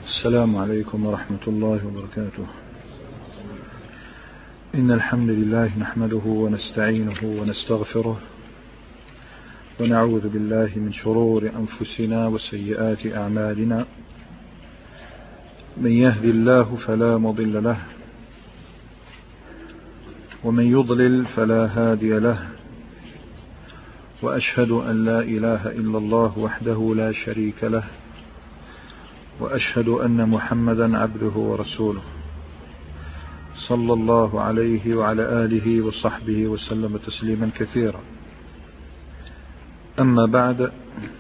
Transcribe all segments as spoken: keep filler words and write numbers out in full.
السلام عليكم ورحمة الله وبركاته. إن الحمد لله نحمده ونستعينه ونستغفره ونعوذ بالله من شرور أنفسنا وسيئات أعمالنا. من يهد الله فلا مضل له ومن يضلل فلا هادي له، وأشهد أن لا إله إلا الله وحده لا شريك له، وأشهد أن محمدا عبده ورسوله صلى الله عليه وعلى آله وصحبه وسلم تسليما كثيرا. أما بعد،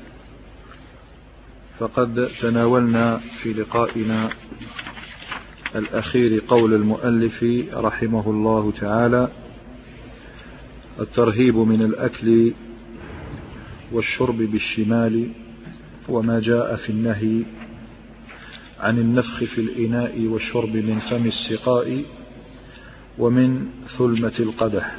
فقد تناولنا في لقائنا الأخير قول المؤلف رحمه الله تعالى: الترهيب من الأكل والشرب بالشمال، وما جاء في النهي عن النفخ في الإناء والشرب من فم السقاء ومن ثلمة القدح.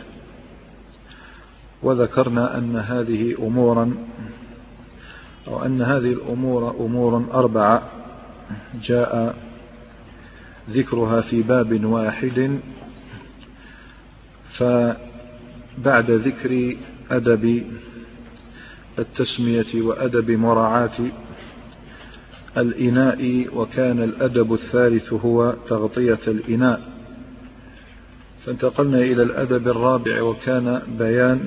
وذكرنا أن هذه أمورا أو أن هذه الأمور أمور أربعة جاء ذكرها في باب واحد، فبعد ذكر أدب التسمية وأدب مراعاة الإناء، وكان الأدب الثالث هو تغطية الإناء، فانتقلنا إلى الأدب الرابع، وكان بيان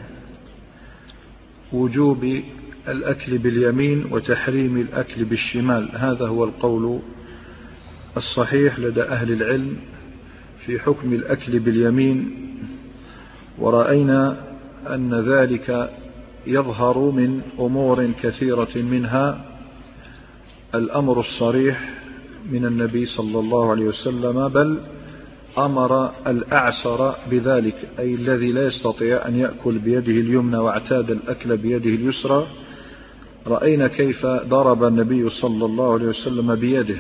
وجوب الأكل باليمين وتحريم الأكل بالشمال. هذا هو القول الصحيح لدى أهل العلم في حكم الأكل باليمين، ورأينا أن ذلك يظهر من أمور كثيرة، منها الأمر الصريح من النبي صلى الله عليه وسلم، بل أمر الأعسر بذلك، أي الذي لا يستطيع أن يأكل بيده اليمنى واعتاد الأكل بيده اليسرى. رأينا كيف ضرب النبي صلى الله عليه وسلم بيده،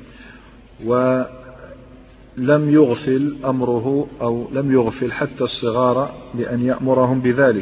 ولم يغفل أمره أو لم يغفل حتى الصغار لأن يأمرهم بذلك.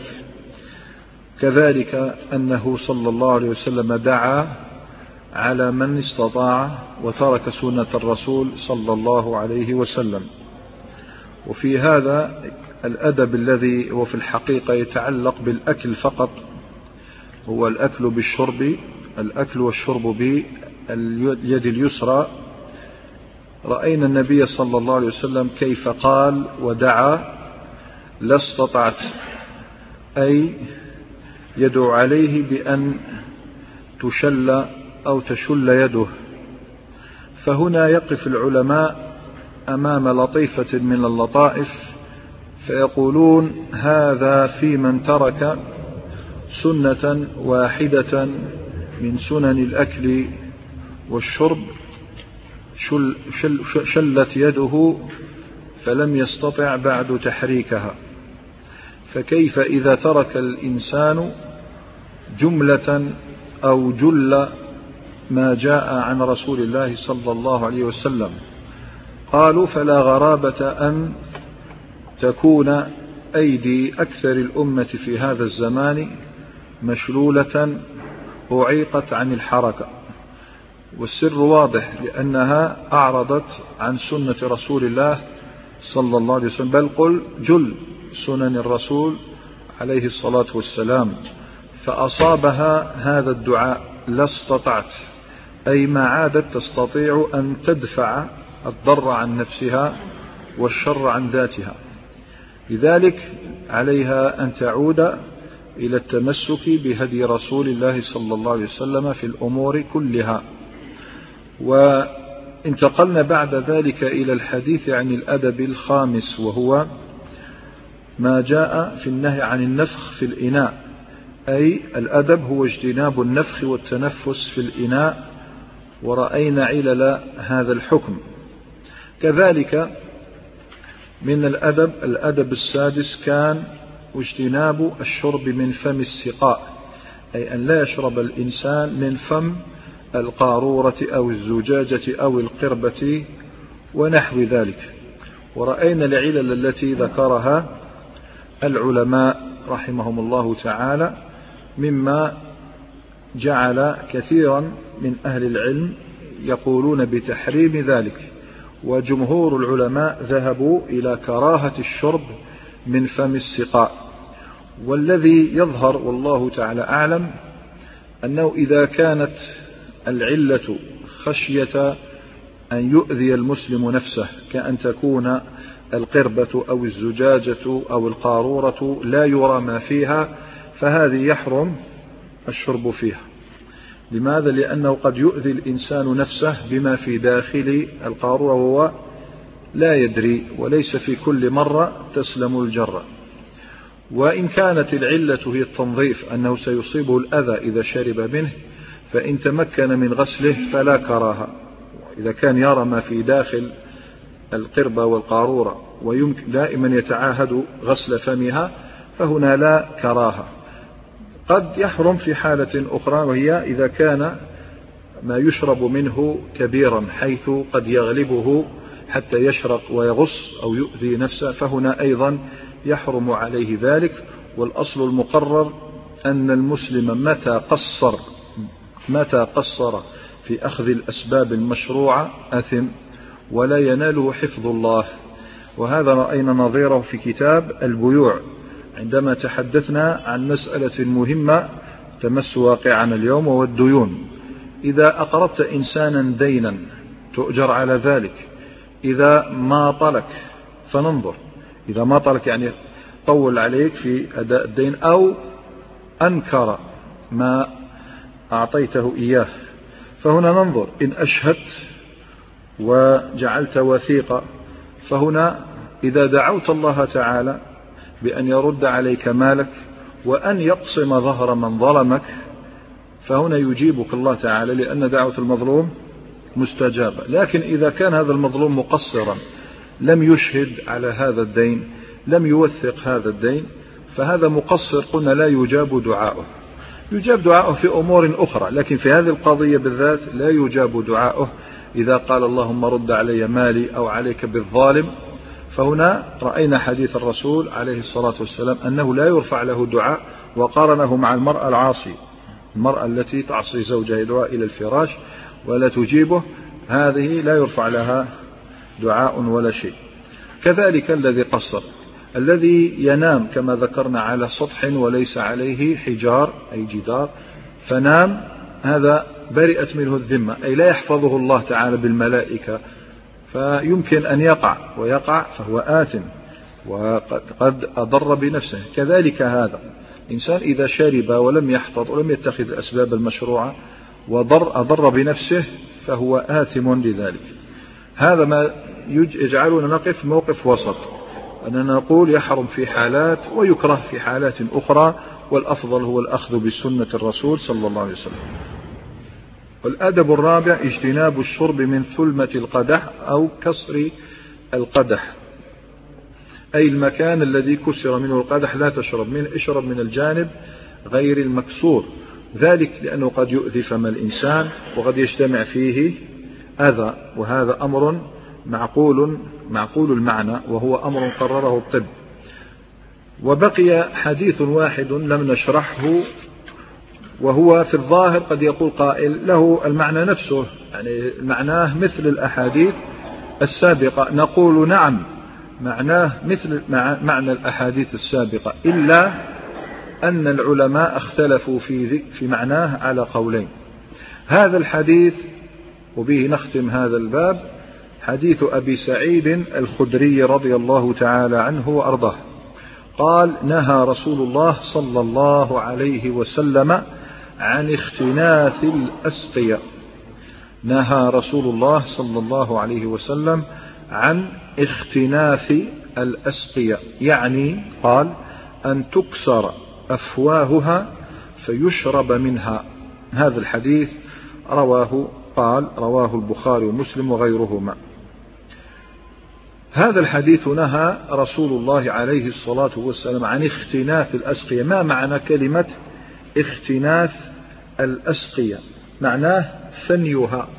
كذلك أنه صلى الله عليه وسلم دعا على من استطاع وترك سنة الرسول صلى الله عليه وسلم. وفي هذا الأدب الذي هو في الحقيقة يتعلق بالأكل فقط، هو الأكل بالشرب، الأكل والشرب باليد اليسرى. رأينا النبي صلى الله عليه وسلم كيف قال ودعا: لا استطعت، أي يدعو عليه بأن تشل أو تشل يده. فهنا يقف العلماء أمام لطيفة من اللطائف فيقولون: هذا في من ترك سنة واحدة من سنن الأكل والشرب شل شل شلت يده فلم يستطع بعد تحريكها، فكيف إذا ترك الإنسان جملة أو جل ما جاء عن رسول الله صلى الله عليه وسلم؟ قالوا: فلا غرابة أن تكون أيدي أكثر الأمة في هذا الزمان مشلولة أعيقت عن الحركة، والسر واضح، لأنها أعرضت عن سنة رسول الله صلى الله عليه وسلم، بل قل جل سنن الرسول عليه الصلاة والسلام. فأصابها هذا الدعاء: لا استطعت، أي ما عادت تستطيع أن تدفع الضر عن نفسها والشر عن ذاتها. لذلك عليها أن تعود إلى التمسك بهدي رسول الله صلى الله عليه وسلم في الأمور كلها. وانتقلنا بعد ذلك إلى الحديث عن الأدب الخامس، وهو ما جاء في النهي عن النفخ في الإناء، أي الأدب هو اجتناب النفخ والتنفس في الإناء، ورأينا علل هذا الحكم. كذلك من الأدب الأدب السادس كان اجتناب الشرب من فم السقاء، أي أن لا يشرب الإنسان من فم القارورة أو الزجاجة أو القربة ونحو ذلك. ورأينا العلل التي ذكرها العلماء رحمهم الله تعالى، مما جعل كثيرا من أهل العلم يقولون بتحريم ذلك، وجمهور العلماء ذهبوا إلى كراهة الشرب من فم السقاء. والذي يظهر والله تعالى أعلم أنه إذا كانت العلة خشية أن يؤذي المسلم نفسه، كأن تكون القربة أو الزجاجة أو القارورة لا يرى ما فيها، فهذه يحرم الشرب فيها. لماذا؟ لأنه قد يؤذي الإنسان نفسه بما في داخل القارورة وهو لا يدري، وليس في كل مرة تسلم الجرة. وإن كانت العلة هي التنظيف، أنه سيصيبه الأذى إذا شرب منه، فإن تمكن من غسله فلا كراهة. إذا كان يرى ما في داخل القربة والقارورة ويمكن دائما يتعاهد غسل فمها، فهنا لا كراهة. قد يحرم في حالة أخرى، وهي إذا كان ما يشرب منه كبيرا حيث قد يغلبه حتى يشرق ويغص أو يؤذي نفسه، فهنا أيضا يحرم عليه ذلك. والأصل المقرر أن المسلم متى قصر متى قصر في أخذ الأسباب المشروعة أثم، ولا يناله حفظ الله. وهذا رأينا نظيره في كتاب البيوع عندما تحدثنا عن مسألة مهمة تمس واقعنا اليوم، وهو الديون. إذا أقرضت إنسانا دينا تؤجر على ذلك، إذا ما طلك فننظر، إذا ما طلك يعني طول عليك في أداء الدين أو أنكر ما أعطيته إياه، فهنا ننظر. إن أشهدت وجعلت وثيقة، فهنا إذا دعوت الله تعالى بأن يرد عليك مالك وأن يقسم ظهر من ظلمك، فهنا يجيبك الله تعالى، لأن دعوة المظلوم مستجابة. لكن إذا كان هذا المظلوم مقصرا، لم يشهد على هذا الدين، لم يوثق هذا الدين، فهذا مقصر قلنا لا يجاب دعاؤه. يجاب دعاؤه في أمور أخرى، لكن في هذه القضية بالذات لا يجاب دعاؤه. إذا قال اللهم رد علي مالي أو عليك بالظالم، فهنا رأينا حديث الرسول عليه الصلاة والسلام أنه لا يرفع له دعاء، وقارنه مع المرأة العاصي، المرأة التي تعصي زوجها يدعو إلى الفراش ولا تجيبه، هذه لا يرفع لها دعاء ولا شيء. كذلك الذي قصر، الذي ينام كما ذكرنا على سطح وليس عليه حجار أي جدار فنام، هذا برئت منه الذمة، أي لا يحفظه الله تعالى بالملائكة، فيمكن أن يقع ويقع فهو آثم وقد أضر بنفسه. كذلك هذا إنسان إذا شرب ولم يحفظ ولم يتخذ الأسباب المشروعة وضر أضر بنفسه، فهو آثم لذلك. هذا ما يجعلنا نقف موقف وسط، أننا نقول يحرم في حالات ويكره في حالات أخرى، والأفضل هو الأخذ بسنة الرسول صلى الله عليه وسلم. والأدب الرابع اجتناب الشرب من ثلمة القدح أو كسر القدح، أي المكان الذي كسر منه القدح لا تشرب منه، اشرب من الجانب غير المكسور، ذلك لأنه قد يؤذي فم الإنسان وقد يجتمع فيه أذى، وهذا أمر معقول معقول المعنى، وهو أمر قرره الطب. وبقي حديث واحد لم نشرحه، وهو في الظاهر قد يقول قائل له المعنى نفسه، يعني معناه مثل الأحاديث السابقة. نقول نعم، معناه مثل معنى الأحاديث السابقة، إلا أن العلماء اختلفوا في في معناه على قولين. هذا الحديث وبه نختم هذا الباب، حديث أبي سعيد الخدري رضي الله تعالى عنه وأرضاه، قال: نهى رسول الله صلى الله عليه وسلم عن اختناث الأسقية. نهى رسول الله صلى الله عليه وسلم عن اختناث الأسقية، يعني قال أن تكسر أفواهها فيشرب منها. هذا الحديث رواه قال رواه البخاري ومسلم وغيرهما. هذا الحديث نهى رسول الله عليه الصلاة والسلام عن اختناث الأسقية. ما معنى كلمة اختناث الأسقية؟ معناه ثنيها،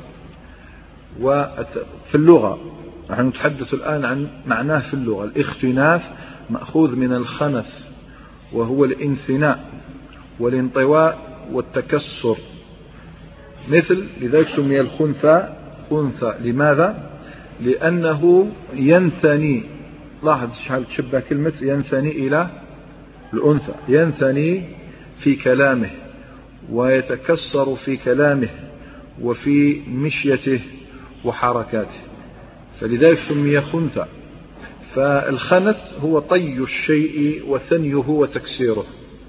وفي اللغة نحن نتحدث الآن عن معناه في اللغة. الاختناث مأخوذ من الخنث، وهو الانثناء والانطواء والتكسر، مثل لذلك سمي الخنثى خنثى. لماذا؟ لأنه ينثني. لاحظ شحال تشبه كلمة ينثني إلى الأنثى. ينثني في كلامه ويتكسر في كلامه وفي مشيته وحركاته، فلذلك سمي خنثى. فالخنث هو طي الشيء وثنيه وتكسيره.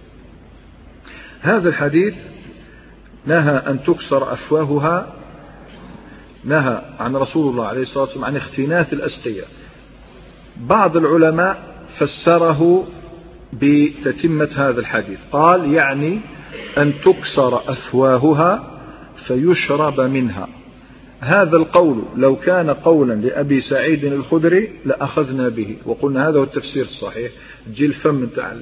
هذا الحديث نهى أن تكسر أفواهها، نهى عن رسول الله عليه الصلاة والسلام عن اختناث الأسقية. بعض العلماء فسره بتتمة هذا الحديث، قال يعني أن تكسر أفواهها فيشرب منها. هذا القول لو كان قولا لأبي سعيد الخدري لأخذنا به وقلنا هذا هو التفسير الصحيح. تجي الفم تاع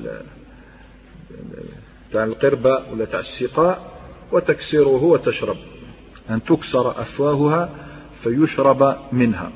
تاع القربة ولا تاع السقاء وتكسره وتشرب. أن تكسر أفواهها فيشرب منها.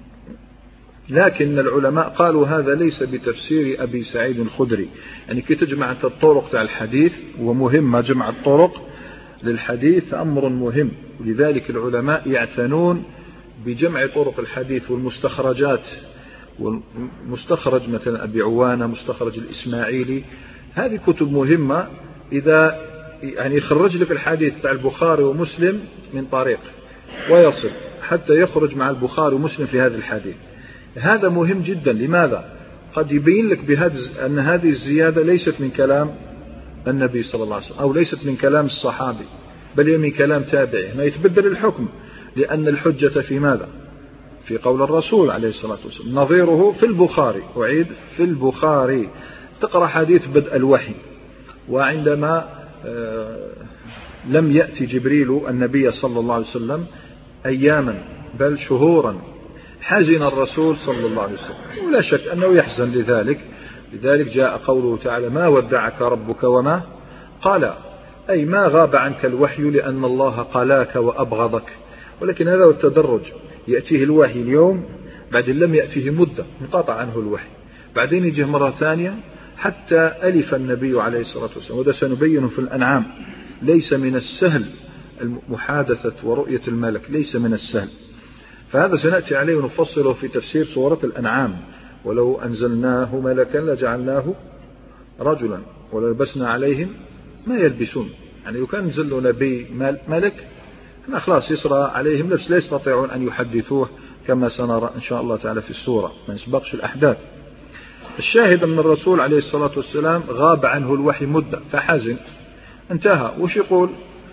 لكن العلماء قالوا هذا ليس بتفسير أبي سعيد الخدري. يعني كي تجمع الطرق تاع الحديث، ومهم جمع الطرق للحديث أمر مهم، ولذلك العلماء يعتنون بجمع طرق الحديث والمستخرجات. والمستخرج مثلا أبي عوانة، مستخرج الإسماعيلي، هذه كتب مهمة. إذا يعني يخرج لك الحديث تاع البخاري ومسلم من طريق ويصل حتى يخرج مع البخاري ومسلم في هذا الحديث، هذا مهم جدا. لماذا؟ قد يبين لك بهذا أن هذه الزيادة ليست من كلام النبي صلى الله عليه وسلم أو ليست من كلام الصحابي، بل هي من كلام تابعه، ما يتبدل الحكم، لأن الحجة في ماذا؟ في قول الرسول عليه الصلاة والسلام. نظيره في البخاري، أعيد في البخاري، تقرأ حديث بدء الوحي، وعندما لم يأتي جبريل النبي صلى الله عليه وسلم أياما بل شهورا، حزن الرسول صلى الله عليه وسلم، ولا شك أنه يحزن لذلك. لذلك جاء قوله تعالى: ما ودعك ربك وما قال، أي ما غاب عنك الوحي لأن الله قلاك وأبغضك. ولكن هذا هو التدرج، يأتيه الوحي اليوم، بعدين لم يأتيه مدة انقطع عنه الوحي، بعدين يجيه مرة ثانية حتى ألف النبي عليه الصلاة والسلام. وده سنبينه في الأنعام. ليس من السهل محادثة ورؤية الملك، ليس من السهل. فهذا سنأتي عليه ونفصله في تفسير سورة الأنعام. ولو أنزلناه ملكا لجعلناه رجلا وللبسنا عليهم ما يلبسون. يعني لو كان نزل له نبي ملك أنا خلاص يسرى عليهم لبس، لا يستطيعون أن يحدثوه كما سنرى إن شاء الله تعالى في السورة، ما يسبقش الأحداث. الشاهد أن الرسول عليه الصلاة والسلام غاب عنه الوحي مدة فحزن، انتهى. وش يقول؟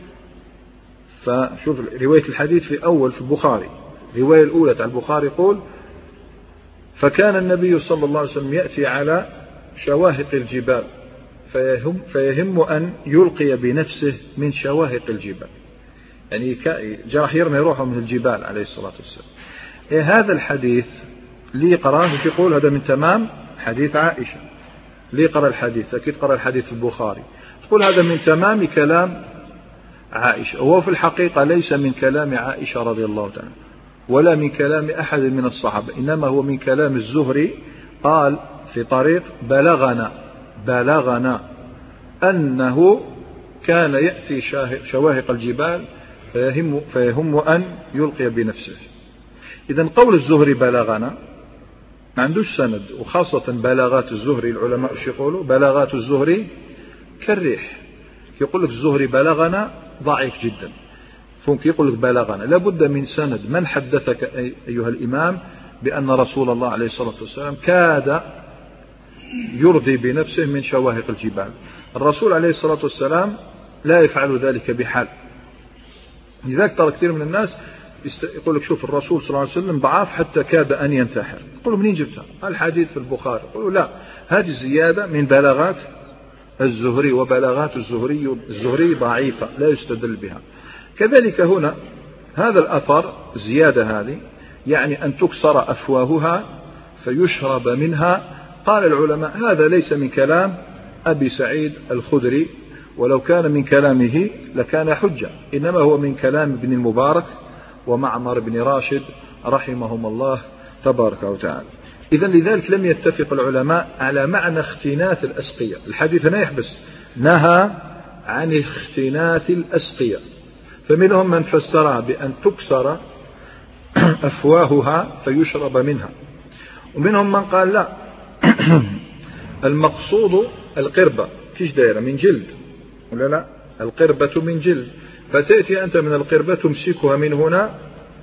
فشوف رواية الحديث في أول في البخاري، الرواية الأولى تاع البخاري يقول: فكان النبي صلى الله عليه وسلم يأتي على شواهق الجبال فيهم, فيهم أن يلقي بنفسه من شواهق الجبال. يعني جرح يرمي روحه من الجبال عليه الصلاة والسلام. إيه هذا الحديث لي قرأه يقول هذا من تمام حديث عائشة. لي قرأ الحديث، أكيد قرأ الحديث في البخاري، تقول هذا من تمام كلام عائشة. وهو في الحقيقة ليس من كلام عائشة رضي الله تعالى ولا من كلام أحد من الصحابة، إنما هو من كلام الزهري. قال في طريق: بلغنا بلغنا أنه كان يأتي شواهق الجبال فيهم, فيهم أن يلقي بنفسه. إذن قول الزهري بلغنا ما عندوش سند، وخاصة بلاغات الزهري العلماء ايش يقولوا؟ بلاغات الزهري كالريح. يقول لك الزهري بلغنا ضعيف جدا، فممكن يقول لك بلغنا، لابد من سند. من حدثك أيها الإمام بأن رسول الله عليه الصلاة والسلام كاد يرضي بنفسه من شواهق الجبال؟ الرسول عليه الصلاة والسلام لا يفعل ذلك بحال. لذلك ترى كثير من الناس يقول لك شوف الرسول صلى الله عليه وسلم ضعاف حتى كاد أن ينتحر. يقولوا منين جبتها؟ الحديث في البخاري. يقولوا لا، هذه الزيادة من بلاغات الزهري، وبلاغات الزهري الزهري ضعيفة لا يستدل بها. كذلك هنا هذا الأثر زيادة هذه يعني أن تكسر أفواهها فيشرب منها. قال العلماء هذا ليس من كلام أبي سعيد الخدري، ولو كان من كلامه لكان حجة، إنما هو من كلام ابن المبارك ومعمر بن راشد رحمهم الله تبارك وتعالى. إذن لذلك لم يتفق العلماء على معنى اختناث الأسقية. الحديث هنا يحبس نهى عن اختناث الأسقية، فمنهم من فسرها بأن تكسر أفواهها فيشرب منها، ومنهم من قال لا، المقصود القربة كيش دايرة من جلد ولا لا، القربة من جلد، فتأتي أنت من القربة تمسكها من هنا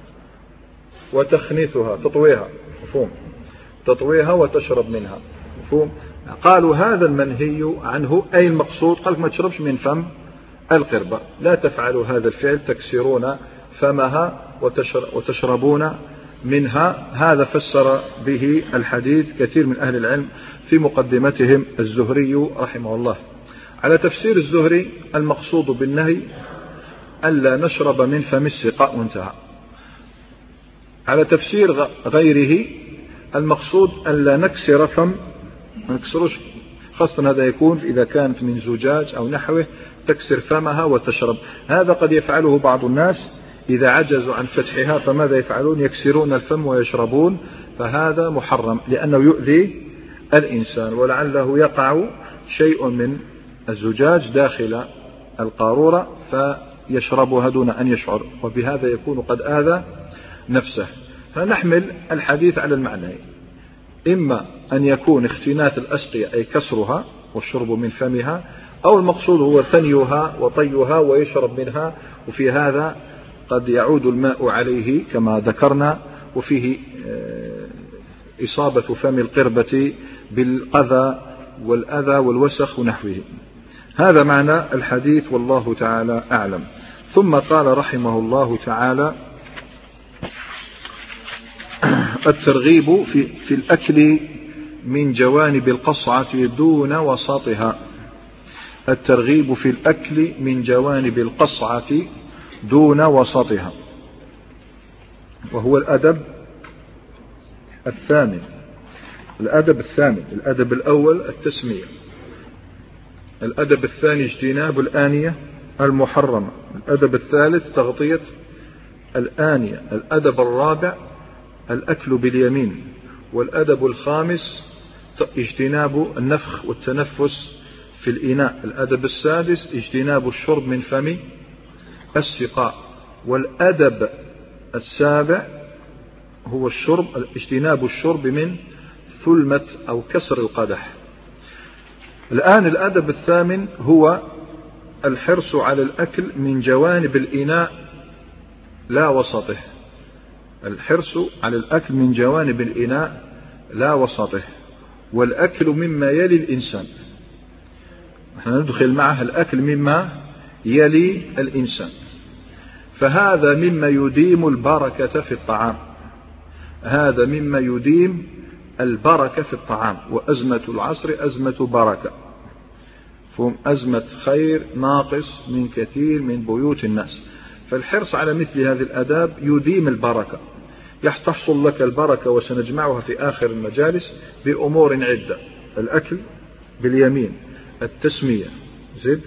وتخنثها تطويها، مفهوم، تطويها وتشرب منها، مفهوم. قالوا هذا المنهي عنه أي المقصود، قالك ما تشربش من فم القربة، لا تفعلوا هذا الفعل تكسرون فمها وتشربون منها. هذا فسر به الحديث كثير من أهل العلم في مقدمتهم الزهري رحمه الله. على تفسير الزهري المقصود بالنهي ألا نشرب من فم السقاء وانتهى. على تفسير غيره المقصود ألا نكسر فم، ما نكسرش، خاصة هذا يكون إذا كانت من زجاج أو نحوه تكسر فمها وتشرب. هذا قد يفعله بعض الناس إذا عجزوا عن فتحها، فماذا يفعلون؟ يكسرون الفم ويشربون، فهذا محرم لأنه يؤذي الإنسان، ولعله يقع شيء من الزجاج داخل القارورة فيشربها دون أن يشعر، وبهذا يكون قد آذى نفسه. فنحمل الحديث على المعنى، إما أن يكون اختناث الأسقية أي كسرها والشرب من فمها، أو المقصود هو ثنيها وطيها ويشرب منها، وفي هذا قد يعود الماء عليه كما ذكرنا، وفيه إصابة فم القربة بالقذى والأذى والوسخ ونحوه. هذا معنى الحديث والله تعالى أعلم. ثم قال رحمه الله تعالى الترغيب في, في الأكل من جوانب القصعة دون وسطها. الترغيب في الأكل من جوانب القصعة دون وسطها، وهو الأدب الثامن. الأدب الثامن، الأدب الأول التسمية، الأدب الثاني اجتناب الآنية المحرمة، الأدب الثالث تغطية الآنية، الأدب الرابع الأكل باليمين، والأدب الخامس اجتناب النفخ والتنفس في الإناء، الأدب السادس اجتناب الشرب من فم السقاء، والأدب السابع هو الشرب اجتناب الشرب من ثلمة أو كسر القدح. الآن الأدب الثامن هو الحرص على الأكل من جوانب الإناء لا وسطه، الحرص على الأكل من جوانب الإناء لا وسطه، والأكل مما يلي الإنسان، نحن ندخل معه الأكل مما يلي الإنسان، فهذا مما يديم البركة في الطعام، هذا مما يديم البركة في الطعام. وأزمة العصر أزمة بركة، فهم أزمة خير ناقص من كثير من بيوت الناس، فالحرص على مثل هذه الآداب يديم البركة. يحصل لك البركة وسنجمعها في آخر المجالس بأمور عدة: الأكل باليمين، التسمية زد،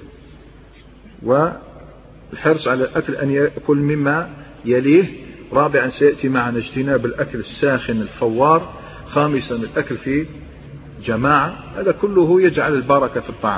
والحرص على الأكل أن يأكل مما يليه، رابعا سيأتي معنا اجتناب الأكل الساخن الفوار، خامسا الأكل في جماعة، هذا كله يجعل البركة في الطعام.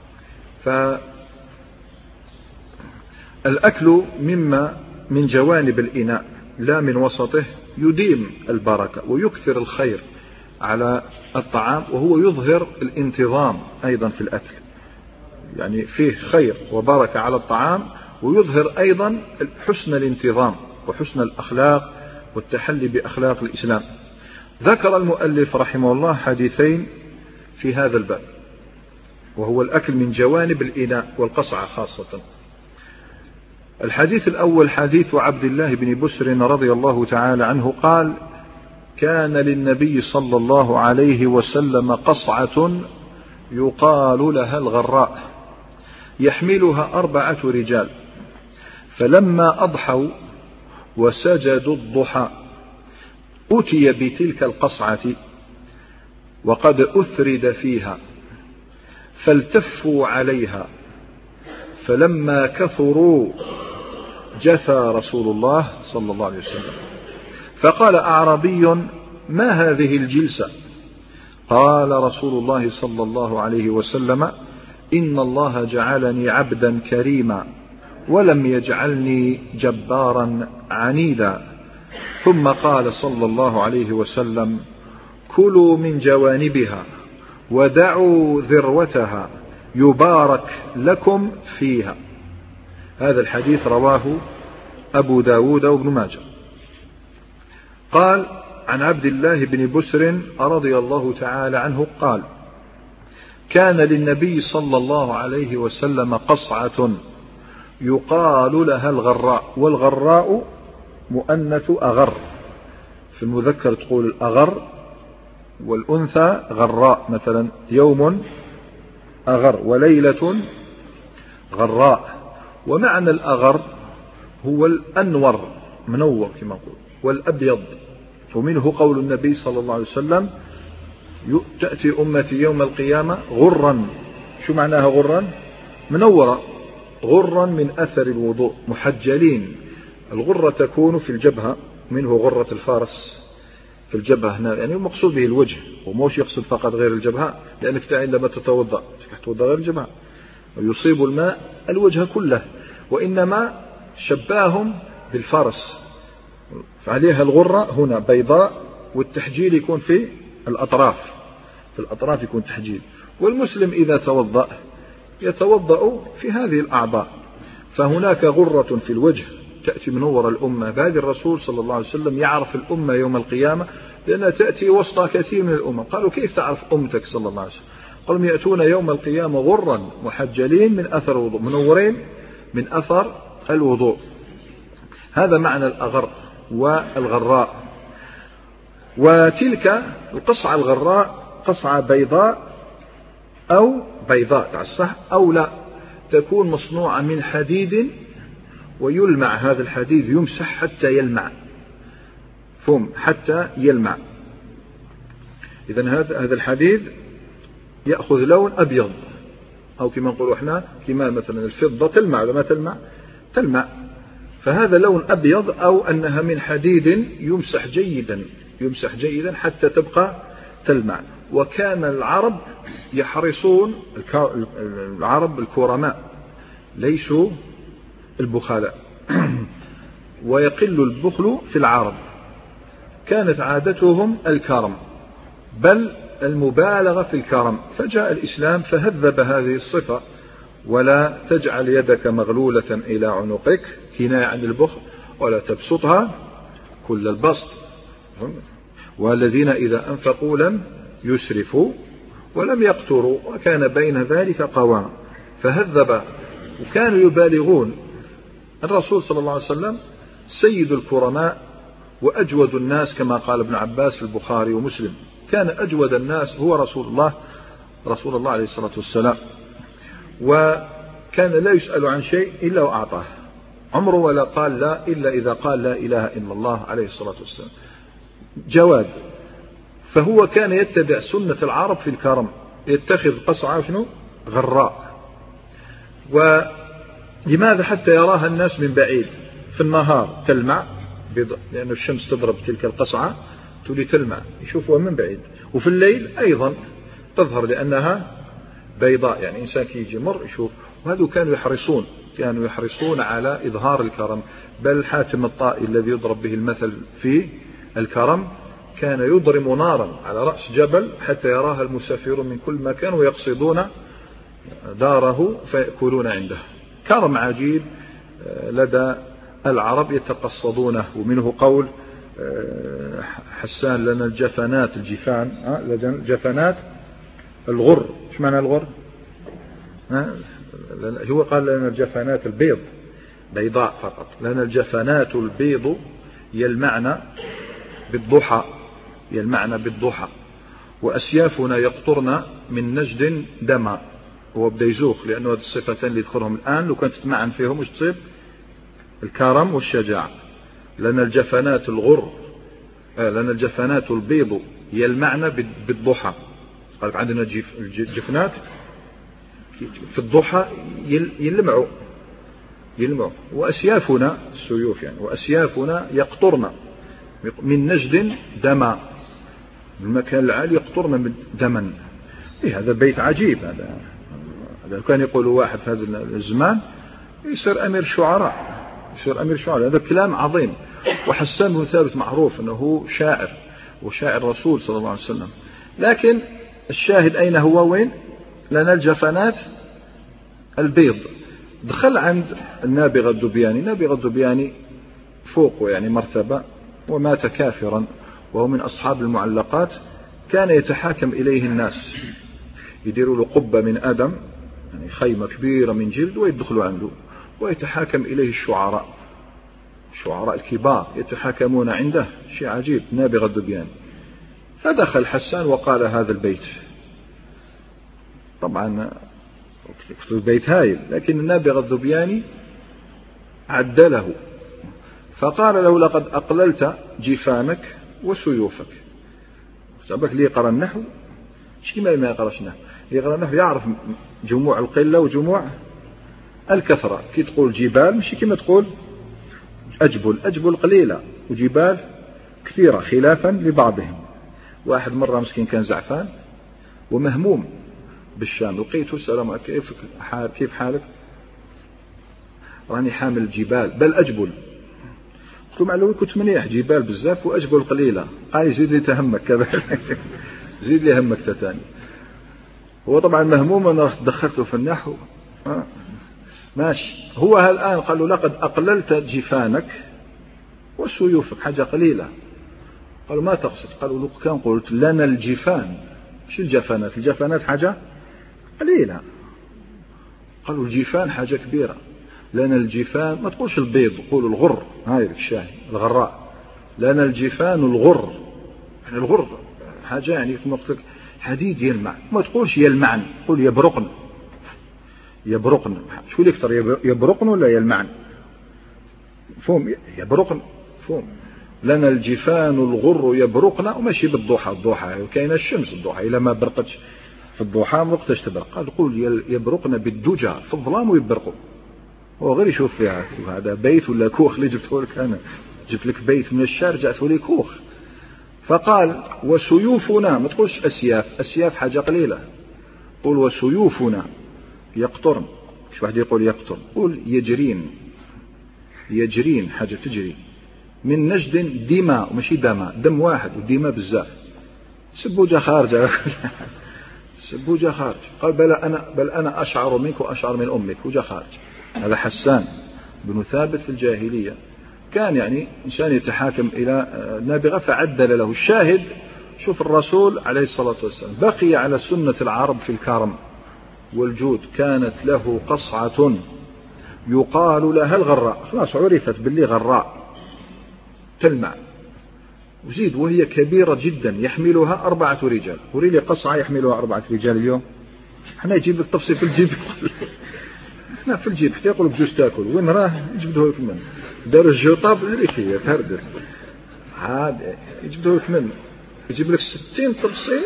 فالأكل مما من جوانب الإناء لا من وسطه يديم البركة ويكثر الخير على الطعام، وهو يظهر الانتظام أيضا في الأكل، يعني فيه خير وبركة على الطعام، ويظهر أيضا حسن الانتظام وحسن الأخلاق والتحلي بأخلاق الإسلام. ذكر المؤلف رحمه الله حديثين في هذا الباب، وهو الأكل من جوانب الإناء والقصعة خاصة. الحديث الأول حديث عبد الله بن بسر رضي الله تعالى عنه قال: كان للنبي صلى الله عليه وسلم قصعة يقال لها الغراء يحملها أربعة رجال، فلما أضحوا وسجدوا الضحى أتي بتلك القصعة وقد أثرد فيها، فالتفوا عليها، فلما كثروا جثى رسول الله صلى الله عليه وسلم، فقال أعرابي: ما هذه الجلسة؟ قال رسول الله صلى الله عليه وسلم: إن الله جعلني عبدا كريما ولم يجعلني جبارا عنيدا. ثم قال صلى الله عليه وسلم: كلوا من جوانبها ودعوا ذروتها يبارك لكم فيها. هذا الحديث رواه أبو داود وابن ماجه. قال: عن عبد الله بن بسر رضي الله تعالى عنه قال: كان للنبي صلى الله عليه وسلم قصعة يقال لها الغراء، والغراء مؤنث أغر، في المذكر تقول الأغر، والأنثى غراء، مثلا يوم أغر وليلة غراء. ومعنى الأغر هو الأنور، منور كما نقول، والأبيض. ومنه قول النبي صلى الله عليه وسلم: تأتي أمتي يوم القيامة غرا. شو معناها غرا؟ منورة، غرا من أثر الوضوء، محجلين. الغرة تكون في الجبهة، منه غرة الفارس في الجبهة هنا، يعني المقصود به الوجه، وموش يقصد فقط غير الجبهة، لأنك تعين لما تتوضأ تتوضأ غير الجبهة ويصيب الماء الوجه كله، وإنما شباهم بالفارس، فعليها الغرة هنا بيضاء، والتحجيل يكون في الأطراف، في الأطراف يكون تحجيل. والمسلم إذا توضأ يتوضأ في هذه الأعضاء، فهناك غرة في الوجه تأتي منور الأمة. بعد الرسول صلى الله عليه وسلم يعرف الأمة يوم القيامة لأنها تأتي وسط كثير من الأمم. قالوا: كيف تعرف أمتك صلى الله عليه وسلم؟ قالوا: يأتون يوم القيامة غرا محجلين من أثر الوضوء، منورين من أثر الوضوء. هذا معنى الأغر والغراء. وتلك القصعة الغراء قصعة بيضاء أو بيضاء تعصح أو لا، تكون مصنوعة من حديد ويلمع، هذا الحديد يمسح حتى يلمع، فم حتى يلمع. إذن هذا هذا الحديد يأخذ لون أبيض، أو كما نقول احنا كما مثلا الفضة تلمع ولا ما تلمع؟ تلمع. فهذا لون أبيض، أو أنها من حديد يمسح جيدا، يمسح جيدا حتى تبقى تلمع. وكان العرب يحرصون، العرب الكرماء ليسوا البخلاء، ويقل البخل في العرب، كانت عادتهم الكرم، بل المبالغة في الكرم. فجاء الإسلام فهذب هذه الصفة: ولا تجعل يدك مغلولة إلى عنقك، كناية عن البخل، ولا تبسطها كل البسط، والذين إذا أنفقوا لم يسرفوا ولم يقتروا وكان بين ذلك قوام. فهذب، وكانوا يبالغون. الرسول صلى الله عليه وسلم سيد الكرماء وأجود الناس، كما قال ابن عباس في البخاري ومسلم: كان أجود الناس هو رسول الله، رسول الله عليه الصلاة والسلام. وكان لا يسأل عن شيء إلا وأعطاه، عمره ولا قال لا إلا إذا قال لا إله إلا الله عليه الصلاة والسلام. جواد. فهو كان يتبع سنة العرب في الكرم، يتخذ قصعة شنو غراء. ولماذا؟ حتى يراها الناس من بعيد. في النهار تلمع لأن الشمس تضرب تلك القصعة تولي تلمع، يشوفوها من بعيد. وفي الليل أيضا تظهر لأنها بيضاء، يعني إنسان كي يجي مر يشوف. وهذو كانوا يحرصون كانوا يحرصون على إظهار الكرم. بل حاتم الطائي الذي يضرب به المثل في الكرم كان يضرم نارا على رأس جبل حتى يراها المسافرون من كل مكان ويقصدون داره فيأكلون عنده. كرم عجيب لدى العرب يتقصدونه. ومنه قول حسان: لنا الجفنات الجفان، لنا الجفنات الغر. ايش معنى الغر؟ هو قال لنا الجفنات البيض، بيضاء فقط. لنا الجفنات البيض يلمعن بالضحى، يلمعن بالضحى. وأسيافنا يقطرن من نجد دما. هو بدا يزوخ لأنه هذه الصفتين اللي يذكرهم الآن لو كانت تتمعن فيهم وش تصير؟ الكرم والشجاعة. لنا الجفنات الغر، آه لنا الجفنات البيض يلمعن بالضحى. قال عندنا الجفنات في الضحى يلمعوا يلمعوا. وأسيافنا السيوف يعني، وأسيافنا يقطرن من نجد دما، المكان العالي يقطرن من دما. إيه هذا بيت عجيب. هذا هذا كان يقول واحد في هذا الزمان يصير أمير شعراء، يصير أمير شعراء. هذا كلام عظيم. وحسان بن ثابت معروف أنه شاعر وشاعر الرسول صلى الله عليه وسلم. لكن الشاهد أين هو؟ وين لنا الجفنات البيض. دخل عند النابغة الدبياني. النابغة الدبياني فوقه يعني مرتبة، ومات كافرا وهو من أصحاب المعلقات. كان يتحاكم إليه الناس، يديروا له قبة من أدم، يعني خيمة كبيرة من جلد، ويدخلوا عنده ويتحاكم إليه الشعراء، الشعراء الكبار يتحاكمون عنده. شيء عجيب. نابغة الدبياني. فدخل حسان وقال هذا البيت. طبعا البيت هايل، لكن النابغة الدبياني عدله فقال له لقد أقللت جفانك وسيوفك. سأبك لي يقرأ النحو، مش كما ما يقرأش النحو. يقرأ النحو يعرف جموع القلة وجموع الكثرة. كي تقول جبال مش كما تقول أجبل. أجبل قليلة وجبال كثيرة خلافا لبعضهم. واحد مرة مسكين كان زعفان ومهموم بالشام، لقيته السلام كيف كيف حالك؟ راني حامل جبال بل أجبل. قلت له معلومة كنت منيح، جبال بزاف وأجبل قليلة. قال زيد لي تهمك كذا زيد لي همك تتاني. هو طبعا مهموم، أنا رحت دخلته في النحو. آه. ماشي. هو الآن قال له لقد أقللت جفانك وسيوفك، حاجة قليلة. قالوا ما تقصد؟ قالوا لو كان قلت لنا الجفان. شو الجفانات؟ الجفانات حاجة قليلة. قالوا الجفان حاجة كبيرة. لنا الجفان ما تقولش البيض، قولوا الغر. هاي الشاهي الغراء. لنا الجفان الغر، يعني الغر حاجة يعني كما قلت لك حديد يلمع. ما تقولش يلمعن، قول يبرقن. يبرقن شو اللي يكثر، يبرقن ولا يلمعن؟ فهم يبرقن فهم. لنا الجفان الغر يبرقن، وماشي بالضحى. الضحى كاين الشمس، الضحى إلا ما برقتش في الضحى ما وقتاش تبرق. قال قول يبرقن بالدجى في الظلام ويبرقوا. هو غير يشوف فيها هذا بيت ولا كوخ اللي جبته لك أنا. جبت لك بيت من الشارع جاءته لي كوخ. فقال وسيوفنا، ما تقولش أسياف، أسياف حاجة قليلة. قول وسيوفنا يقطرن. مش واحد يقول يقطر، قول يجرين. يجرين حاجة تجري. من نجد دماء، ماشي دماء، دم واحد ودماء بزاف. سبوجة خارجة سبوجة خارج. قال بل أنا بل أنا أشعر منك وأشعر من أمك وجا خارج. هذا حسان بن ثابت في الجاهلية. كان يعني إنسان يتحاكم إلى نابغة فعدل له. الشاهد شوف الرسول عليه الصلاة والسلام بقي على سنة العرب في الكرم والجود. كانت له قصعة يقال لها الغراء، خلاص عرفت باللي غراء تلمع. وزيد وهي كبيرة جدا يحملها أربعة رجال. وري لي قصعة يحملها أربعة رجال اليوم. احنا يجيب لك طفسي في الجيب احنا في الجيب حتى يقول بجوز تاكل وين راه يجبده لك منه. داروا الجوطاب هذيك تهردل عاد يجبده لك منه. يجيب لك ستين طبسي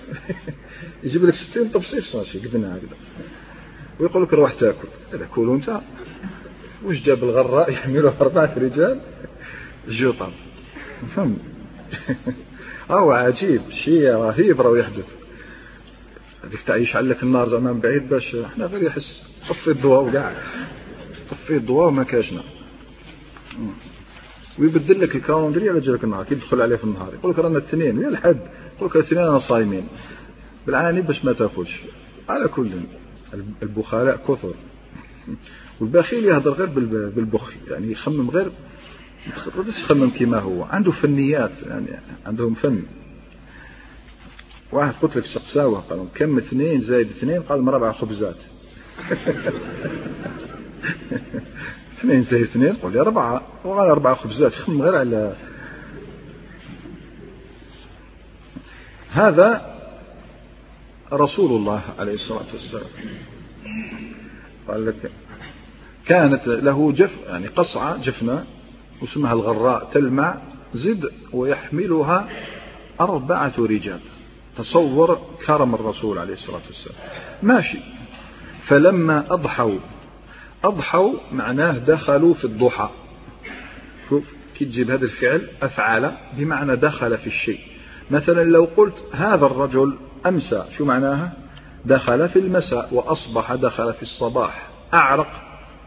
يجيب لك ستين طبسي في صاشي قدنا هكذا ويقول لك روح تاكل. هذا كولوا انت. وش جاب الغراء يحملوا أربعة رجال الجوطاب؟ فهم هو عجيب شيء رهيب راه يحدث. هذيك تعيش عليك النار زمان بعيد باش احنا غير يحس طفي الضوء وقاعد طفي الضوء وما كاشنا. ويبدل لك الكالندري على جالك النهار. كي تدخل عليه في النهار يقول لك رانا الاثنين يا الحد، يقول لك الاثنين انا صايمين بالعاني باش ما تاكلش. على كل البخلاء كثر. والبخيل يهضر غير بالبخل، يعني يخمم غير ما يخمم كما هو. عنده فنيات، يعني عندهم فن. واحد قلت لك سقساوه قالوا كم اثنين زائد اثنين؟ قال مربع خبزات اثنين زائد اثنين قول لي أربعة، وقال أربعة خبزات. يخمم غير على هذا. رسول الله عليه الصلاة والسلام قال لك كانت له جف يعني قصعة جفنة واسمها الغراء تلمع زد ويحملها أربعة رجال. تصور كرم الرسول عليه الصلاة والسلام. ماشي. فلما أضحوا، أضحوا معناه دخلوا في الضحى. شوف كي تجيب هذا الفعل أفعل بمعنى دخل في الشيء. مثلا لو قلت هذا الرجل أمسى، شو معناها؟ دخل في المساء. وأصبح دخل في الصباح. أعرق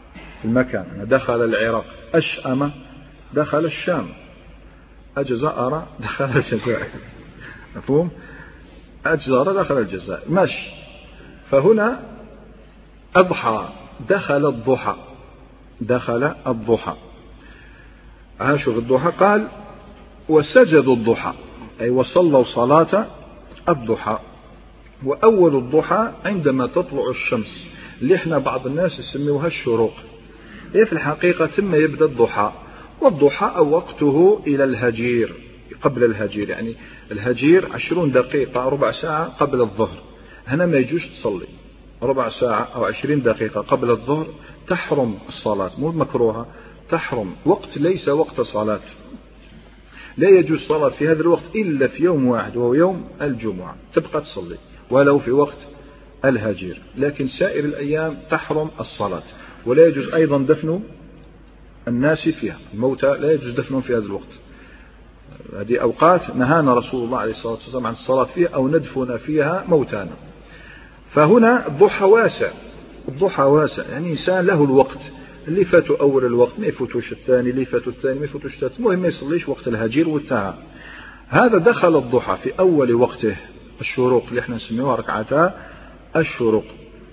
في المكان. دخل العراق، أشأم دخل الشام، أجزأر دخل الجزائر، مفهوم؟ أجزأر دخل الجزائر، ماشي. فهنا أضحى دخل الضحى، دخل الضحى، عاشوا الضحى. قال وسجدوا الضحى أي وصلوا صلاة الضحى. وأول الضحى عندما تطلع الشمس، اللي احنا بعض الناس يسميوها الشروق، هي في الحقيقة ثم يبدأ الضحى. والضحى وقته إلى الهجير، قبل الهجير، يعني الهجير عشرون دقيقة ربع ساعة قبل الظهر. هنا ما يجوش تصلي ربع ساعة أو عشرين دقيقة قبل الظهر، تحرم الصلاة، مو مكروهة، تحرم. وقت ليس وقت صلاة، لا يجوز صلاة في هذا الوقت إلا في يوم واحد وهو يوم الجمعة، تبقى تصلي ولو في وقت الهجير، لكن سائر الأيام تحرم الصلاة. ولا يجوز أيضا دفن الناس فيها، الموتى لا يجوز دفنهم في هذا الوقت. هذه أوقات نهانا رسول الله عليه الصلاة والسلام عن الصلاة فيها أو ندفن فيها موتانا. فهنا الضحى واسع، الضحى واسع، يعني إنسان له الوقت، اللي فاتوا أول الوقت ما يفوتوش الثاني، اللي فاتوا الثاني ما يفوتوش الثالث، المهم ما يصليش وقت الهجير والتعب. هذا دخل الضحى في أول وقته، الشروق اللي احنا نسميها ركعتا الشروق.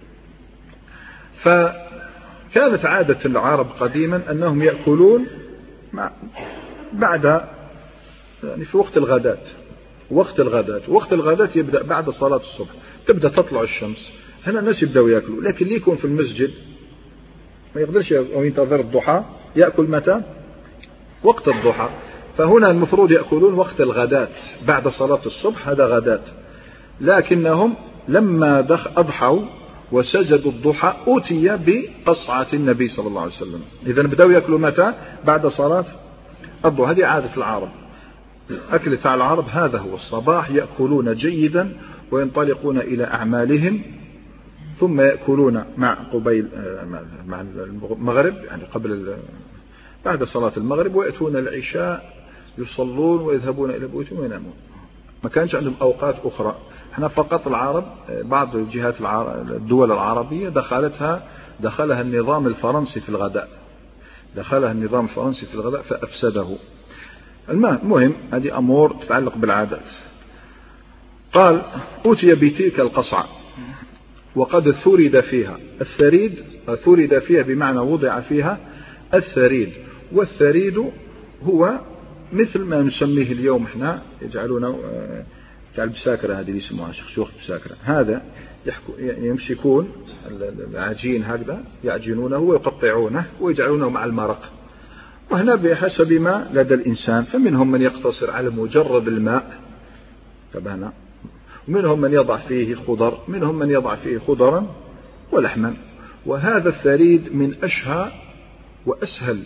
فكانت عادة العرب قديما أنهم يأكلون بعد، يعني في وقت الغداة، وقت الغداة وقت الغداة يبدأ بعد صلاة الصبح، تبدأ تطلع الشمس، هنا الناس يبدأوا يأكلوا. لكن اللي يكون في المسجد ما يقدرش ينتظر الضحى، يأكل متى؟ وقت الضحى. فهنا المفروض يأكلون وقت الغداة بعد صلاة الصبح، هذا غداة. لكنهم لما أضحوا وسجدوا الضحى أتي بقصعة النبي صلى الله عليه وسلم. إذن بدأوا يأكلوا متى؟ بعد صلاة الضحى. هذه عادة العرب، الأكل تاع العرب هذا هو، الصباح يأكلون جيدا وينطلقون إلى أعمالهم، ثم يأكلون مع قبيل مع المغرب، يعني قبل بعد صلاة المغرب، ويأتون العشاء يصلون ويذهبون إلى بيوتهم وينامون. ما كانش عندهم أوقات أخرى. احنا فقط العرب، بعض الجهات الدول العربية دخلتها دخلها النظام الفرنسي في الغداء، دخلها النظام الفرنسي في الغداء فأفسده. المهم هذه أمور تتعلق بالعادات. قال أتي بتلك القصعة وقد ثرد فيها. الثريد ثرد فيها بمعنى وضع فيها الثريد، والثريد هو مثل ما نسميه اليوم احنا، يجعلونه تاع البساكرة، هذه يسموها شخشوخ بساكرة. هذا يمسكون العجين هكذا، يعجنونه ويقطعونه ويجعلونه مع المرق. وهنا بحسب ما لدى الإنسان، فمنهم من يقتصر على مجرد الماء تبعنا، ومنهم من يضع فيه خضر، منهم من يضع فيه خضرا ولحما. وهذا الثريد من أشهى وأسهل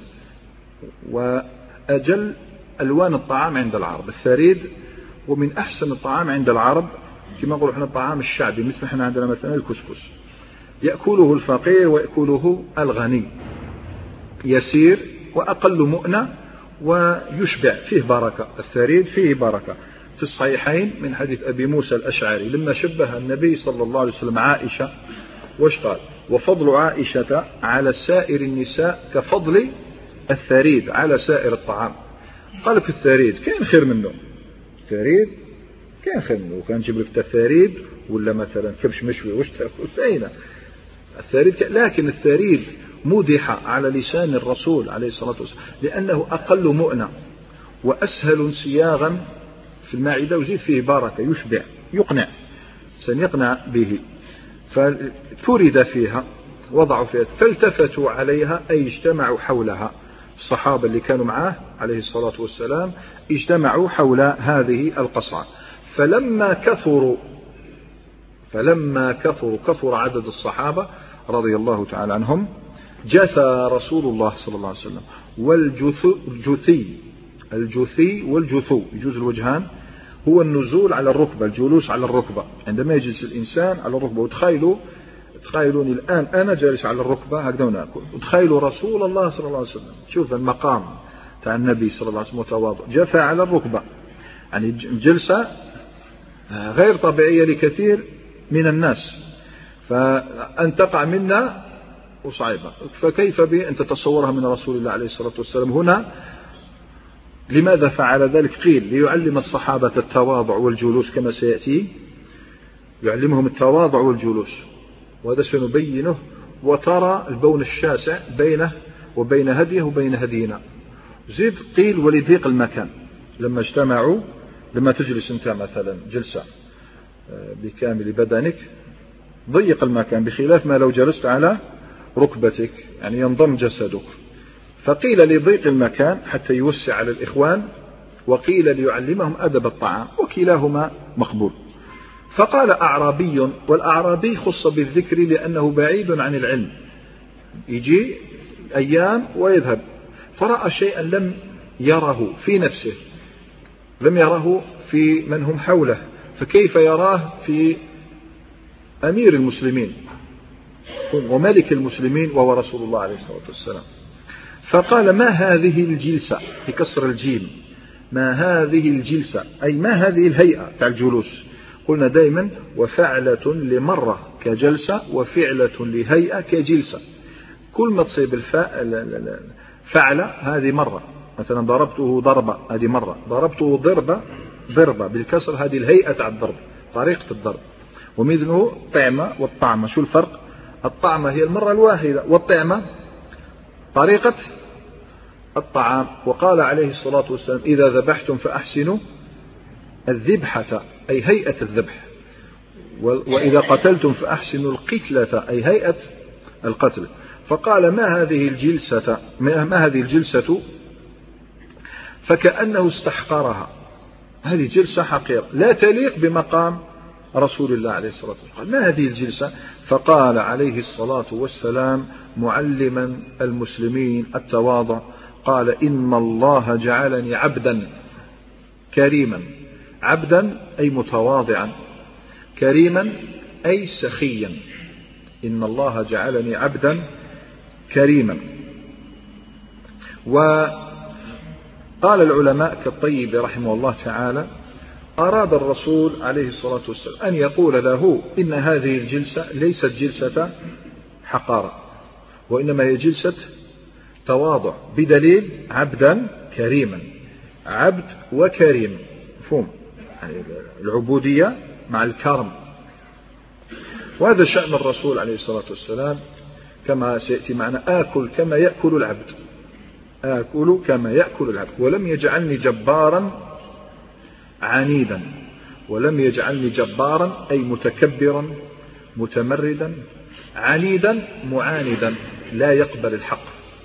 وأجل ألوان الطعام عند العرب. الثريد ومن أحسن الطعام عند العرب، كما نقول احنا الطعام الشعبي، مثل احنا عندنا مثلا الكسكس، يأكله الفقير ويأكله الغني، يسير وأقل مؤنة ويشبع، فيه بركة. الثريد فيه بركة. في الصحيحين من حديث أبي موسى الأشعري لما شبه النبي صلى الله عليه وسلم عائشة، وش قال؟ وفضل عائشة على سائر النساء كفضل الثريد على سائر الطعام. قال في الثريد كاين خير منه، الثريد كاين خير منه. وكان جيب لك الثريد ولا مثلا كبش مشوي، وش تأكل؟ أين الثريد؟ لكن الثريد مدح على لسان الرسول عليه الصلاة والسلام لأنه أقل مؤنة وأسهل انصياغا في المعدة، وزيد فيه بركة، يشبع يقنع، سنقنع به. فثرد فيها، وضعوا فيها، فالتفتوا عليها أي اجتمعوا حولها. الصحابة اللي كانوا معه عليه الصلاة والسلام اجتمعوا حول هذه القصعة. فلما كثروا فلما كثروا كثر عدد الصحابة رضي الله تعالى عنهم، جثى رسول الله صلى الله عليه وسلم. والجثي الجثي والجثو يجوز الوجهان، هو النزول على الركبة، الجلوس على الركبة. عندما يجلس الإنسان على الركبة، وتخيلوا تخيلوني الآن أنا جالس على الركبة هكذا ونأكل، وتخيلوا رسول الله صلى الله عليه وسلم، شوف المقام تاع النبي صلى الله عليه وسلم متواضع، جثى على الركبة، يعني جلسة غير طبيعية لكثير من الناس، فأن تقع منا وصعبة، فكيف بأن تتصورها من رسول الله عليه الصلاة والسلام؟ هنا لماذا فعل ذلك؟ قيل ليعلم الصحابة التواضع والجلوس كما سيأتي، يعلمهم التواضع والجلوس، وهذا سنبينه، وترى البون الشاسع بينه وبين هديه وبين هدينا. زيد قيل ولضيق المكان، لما اجتمعوا، لما تجلس انت مثلا جلسة بكامل بدنك ضيق المكان، بخلاف ما لو جلست على ركبتك يعني ينضم جسدك. فقيل لضيق المكان حتى يوسع على الإخوان، وقيل ليعلمهم أدب الطعام، وكلاهما مقبول. فقال أعرابي، والأعرابي خص بالذكر لأنه بعيد عن العلم، يجي أيام ويذهب، فرأى شيئا لم يره في نفسه، لم يره في من هم حوله، فكيف يراه في أمير المسلمين وملك المسلمين وهو رسول الله عليه الصلاة والسلام. فقال ما هذه الجلسة، بكسر الجيم، ما هذه الجلسة أي ما هذه الهيئة تاع الجلوس. قلنا دائما وفعلة لمرة كجلسة، وفعلة لهيئة كجلسة. كل ما تصيب الفاء فعلة هذه مرة، مثلا ضربته ضربة هذه مرة، ضربته ضربة ضربة بالكسر هذه الهيئة تاع الضرب، طريقة الضرب. ومثله طعمة والطعمة، شو الفرق؟ الطعمة هي المرة الواحدة، والطعمة طريقة الطعام. وقال عليه الصلاة والسلام إذا ذبحتم فأحسنوا الذبحة أي هيئة الذبح، وإذا قتلتم فأحسنوا القتلة أي هيئة القتل. فقال ما هذه الجلسة، ما هذه الجلسة، فكأنه استحقرها، هذه جلسة حقيرة لا تليق بمقام رسول الله عليه الصلاة والسلام، ما هذه الجلسة؟ فقال عليه الصلاة والسلام معلما المسلمين التواضع، قال إن الله جعلني عبدا كريما، عبدا أي متواضعا، كريما أي سخيا، إن الله جعلني عبدا كريما. وقال العلماء كالطيب رحمه الله تعالى أراد الرسول عليه الصلاة والسلام أن يقول له إن هذه الجلسة ليست جلسة حقارة، وإنما هي جلسة تواضع، بدليل عبدا كريما، عبد وكريم، مفهوم يعني العبودية مع الكرم. وهذا شأن الرسول عليه الصلاة والسلام كما سيأتي معنا، آكل كما يأكل العبد، آكل كما يأكل العبد، ولم يجعلني جبارا عنيدا، ولم يجعلني جبارا أي متكبرا متمردا، عنيدا معاندا لا يقبل الحق.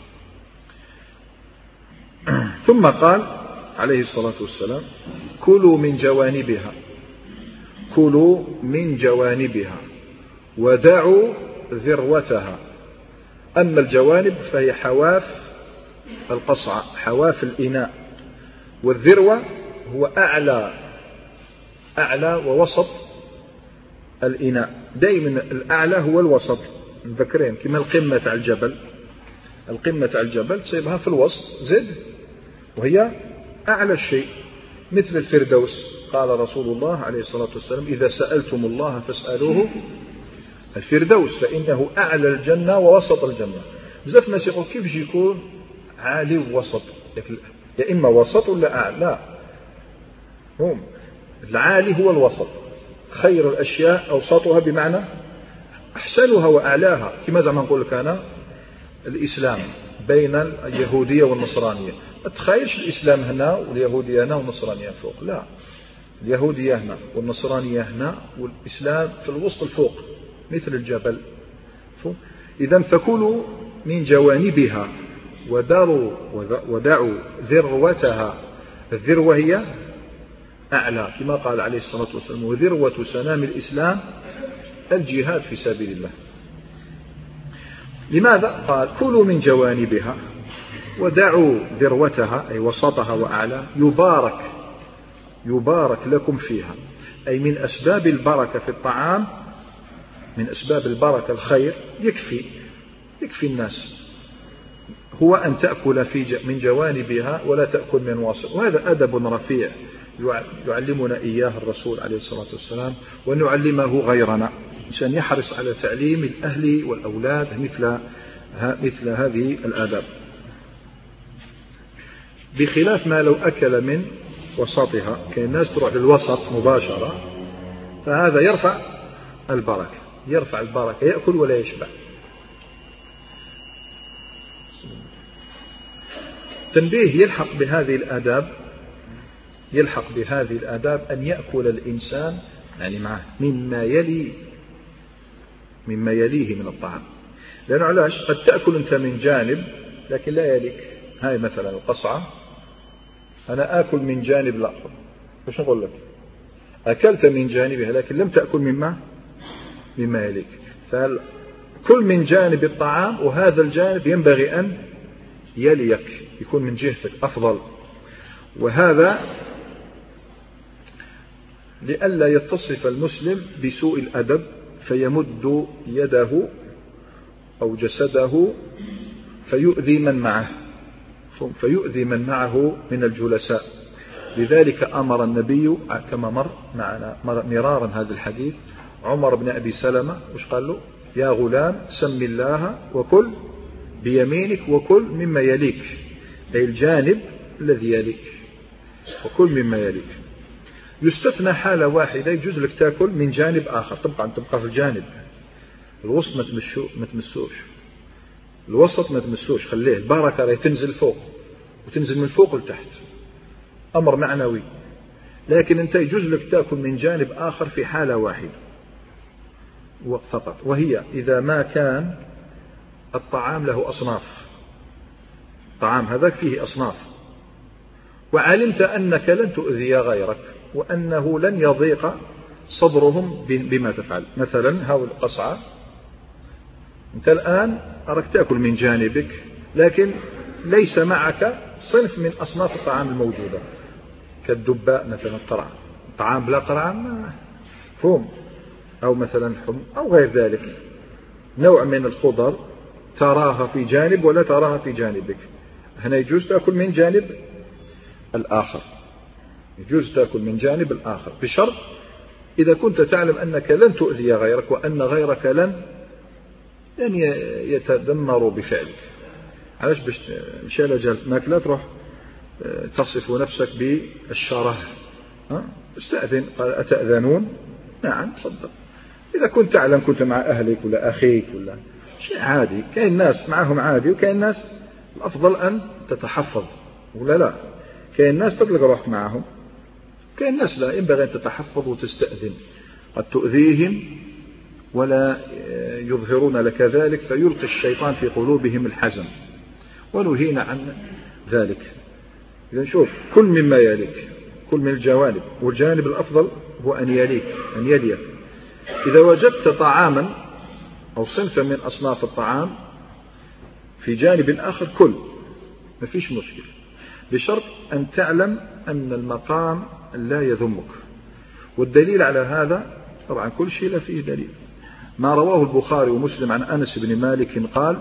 ثم قال عليه الصلاة والسلام كلوا من جوانبها، كلوا من جوانبها ودعوا ذروتها. أما الجوانب فهي حواف القصعة، حواف الإناء، والذروة هو أعلى أعلى ووسط الإناء. دائما الأعلى هو الوسط، مذكرين كما القمة على الجبل، القمة على الجبل تصيبها في الوسط زد وهي أعلى الشيء، مثل الفردوس. قال رسول الله عليه الصلاة والسلام إذا سألتم الله فاسألوه الفردوس فإنه أعلى الجنة ووسط الجنة. بزاف الناس يقول كيف يكون عالي ووسط، يا إما وسط ولا أعلى. هم العالي هو الوسط، خير الأشياء أوسطها بمعنى أحسنها وأعلاها. كما زعما نقول لك أنا الإسلام بين اليهودية والنصرانية، ما تخيلش الإسلام هنا واليهودية هنا والنصرانية فوق، لا، اليهودية هنا والنصرانية هنا والإسلام في الوسط الفوق مثل الجبل. إذن فكلوا من جوانبها وداروا ودعوا ذروتها، الذروة هي أعلى كما قال عليه الصلاة والسلام وذروة سنام الإسلام الجهاد في سبيل الله. لماذا قال كلوا من جوانبها ودعوا ذروتها أي وسطها وأعلى، يبارك يبارك لكم فيها، أي من أسباب البركة في الطعام، من أسباب البركة الخير، يكفي يكفي الناس هو أن تأكل في من جوانبها ولا تأكل من وسط. وهذا أدب رفيع يعلمنا إياه الرسول عليه الصلاة والسلام، ونعلمه غيرنا، عشان يحرص على تعليم الأهل والأولاد مثل مثل هذه الآداب، بخلاف ما لو أكل من وسطها. كان الناس تروح للوسط مباشرة، فهذا يرفع البركة، يرفع البركة، يأكل ولا يشبع. تنبيه يلحق بهذه الآداب، يلحق بهذه الآداب أن يأكل الإنسان يعني معه مما يلي مما يليه من الطعام. لأنه علاش قد تأكل أنت من جانب لكن لا يليك. هاي مثلا القصعة، أنا آكل من جانب الآخر، وش نقول لك؟ أكلت من جانبها لكن لم تأكل مما مما يليك. فكل من جانب الطعام، وهذا الجانب ينبغي أن يليك، يكون من جهتك أفضل. وهذا لئلا يتصف المسلم بسوء الأدب فيمد يده أو جسده فيؤذي من معه فيؤذي من معه من الجلساء. لذلك أمر النبي كما مر معنا مرارا هذا الحديث عمر بن أبي سلمة، وش قال له؟ يا غلام سم الله وكل بيمينك وكل مما يليك، أي الجانب الذي يليك، وكل مما يليك. يستثنى حالة واحدة، يجوز لك تأكل من جانب آخر، طبعا تبقى في الجانب الوسط ما تمشو ما تمسوش، الوسط ما تمسوش، خليه البركة راهي تنزل فوق وتنزل من فوق لتحت، أمر معنوي. لكن أنت يجوز لك تأكل من جانب آخر في حالة واحدة فقط، وهي إذا ما كان الطعام له أصناف، الطعام هذاك فيه أصناف، وعلمت أنك لن تؤذي غيرك وأنه لن يضيق صدرهم بما تفعل. مثلا هاو القصعة، أنت الآن أراك تأكل من جانبك لكن ليس معك صنف من أصناف الطعام الموجودة، كالدباء مثلا، قرع، طعام بلا قرع فهم، أو مثلا حم أو غير ذلك، نوع من الخضر تراها في جانب ولا تراها في جانبك. هنا يجوز تأكل من جانب الآخر، يجوز تأكل من جانب الآخر بشرط إذا كنت تعلم أنك لن تؤذي غيرك وأن غيرك لن لن يتدمر بفعلك. علاش؟ باش مشى لجل ماك لا تروح تصف نفسك بالشره. استأذن، قال أتأذنون؟ نعم صدق. إذا كنت تعلم كنت مع أهلك ولا أخيك ولا شيء عادي، كاين ناس معهم عادي وكاين ناس الأفضل أن تتحفظ ولا لا، كاين ناس تطلق روحك معهم، كاين ناس لا، ينبغي أن تتحفظ وتستأذن، قد تؤذيهم ولا يظهرون لك ذلك فيلقي الشيطان في قلوبهم الحزن، ونهينا عن ذلك. إذا شوف، كل مما يليك، كل من الجوانب، والجانب الأفضل هو أن يليك، أن يليك. إذا وجدت طعاما أو صنفا من أصناف الطعام في جانب آخر كل، ما فيش مشكلة، بشرط أن تعلم أن المقام لا يذمك. والدليل على هذا طبعا كل شيء لا فيه دليل، ما رواه البخاري ومسلم عن أنس بن مالك قال: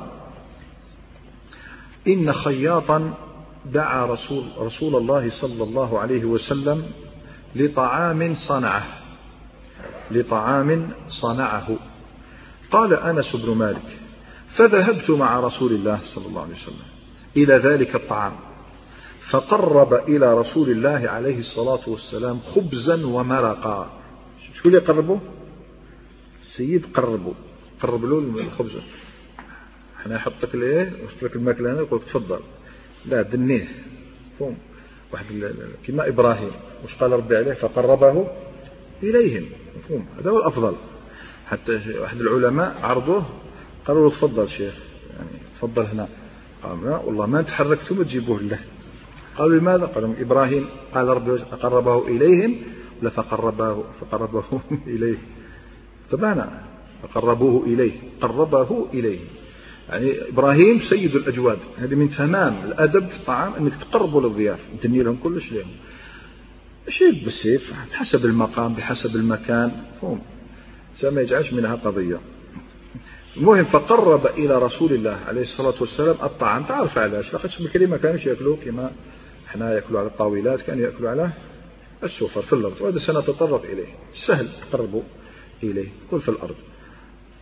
إن خياطا دعا رسول, رسول الله صلى الله عليه وسلم لطعام صنعه لطعام صنعه قال أنس بن مالك: فذهبت مع رسول الله صلى الله عليه وسلم إلى ذلك الطعام، فقرب إلى رسول الله عليه الصلاة والسلام خبزا ومرقا. شو اللي قربه؟ السيد قربه، قرب له الخبز. احنا يحطك ليه يحط لك الماكله هنا يقول تفضل، لا دنيه فهم واحد كما إبراهيم، وش قال ربي عليه؟ فقربه إليهم، مفهوم؟ هذا هو الأفضل. حتى واحد العلماء عرضوه قالوا له تفضل شيخ، يعني تفضل هنا، قال لا والله ما تحركتم وتجيبوه له. قالوا لماذا؟ قالوا إبراهيم قال ربي قربه إليهم ولا فقربه فقربه إليه؟ طبعا فقربوه إليه، قربه إليه، يعني إبراهيم سيد الأجواد. هذه من تمام الأدب في الطعام أنك تقربوا للضياف، تدني لهم كلش لهم، شيء بالسيف بحسب المقام بحسب المكان، فهم ما يجعلش منها قضية. المهم فقرب إلى رسول الله عليه الصلاة والسلام الطعام. تعرف علاش؟ لقد بالكلمة كانوا يأكلوا كما احنا يأكلوا على الطاولات، كانوا يأكلوا على السفر في الأرض، وهذا سنتطرق إليه. سهل تقربوا إليه، كل في الأرض.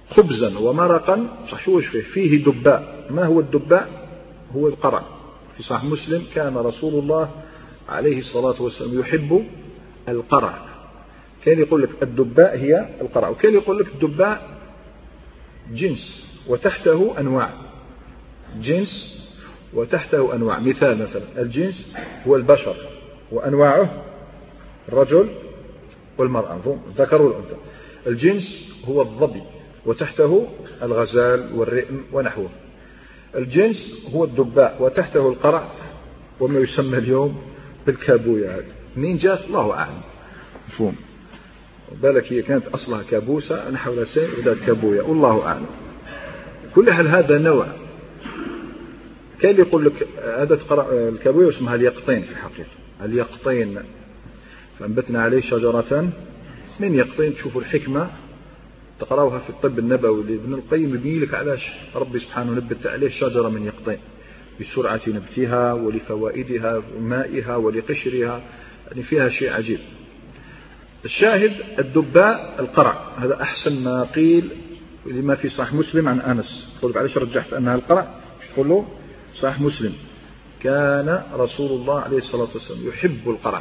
خبزا ومرقا صح شو فيه فيه دباء. ما هو الدباء؟ هو القرع. في صحيح مسلم كان رسول الله عليه الصلاة والسلام يحب القرع. كان يقول لك الدباء هي القرع، وكان يقول لك الدباء جنس وتحته أنواع، جنس وتحته أنواع. مثال مثلا الجنس هو البشر وأنواعه الرجل والمرأة، الذكر والأنثى. الجنس هو الظبي وتحته الغزال والرئم ونحوه. الجنس هو الدباء وتحته القرع وما يسمى اليوم بالكابوية. هذه منين جاءت الله أعلم، مفهوم؟ بالك هي كانت أصلها كابوسة نحو سنة وذات كابوية والله أعلم. كل حال هذا نوع. كان يقول لك هذا الكابوية اسمها اليقطين في الحقيقة، اليقطين. فأنبتنا عليه شجرة من يقطين. تشوفوا الحكمة تقرأوها في الطب النبوي لابن القيم، يبين لك علاش ربي سبحانه نبت عليه شجرة من يقطين، بسرعة نبتها ولفوائدها ومائها ولقشرها، يعني فيها شيء عجيب. الشاهد الدباء القرع، هذا أحسن ما قيل لما في صحيح مسلم عن أنس. تقول علاش رجحت أنها القرع؟ مش تقول له صحيح مسلم كان رسول الله عليه الصلاة والسلام يحب القرع.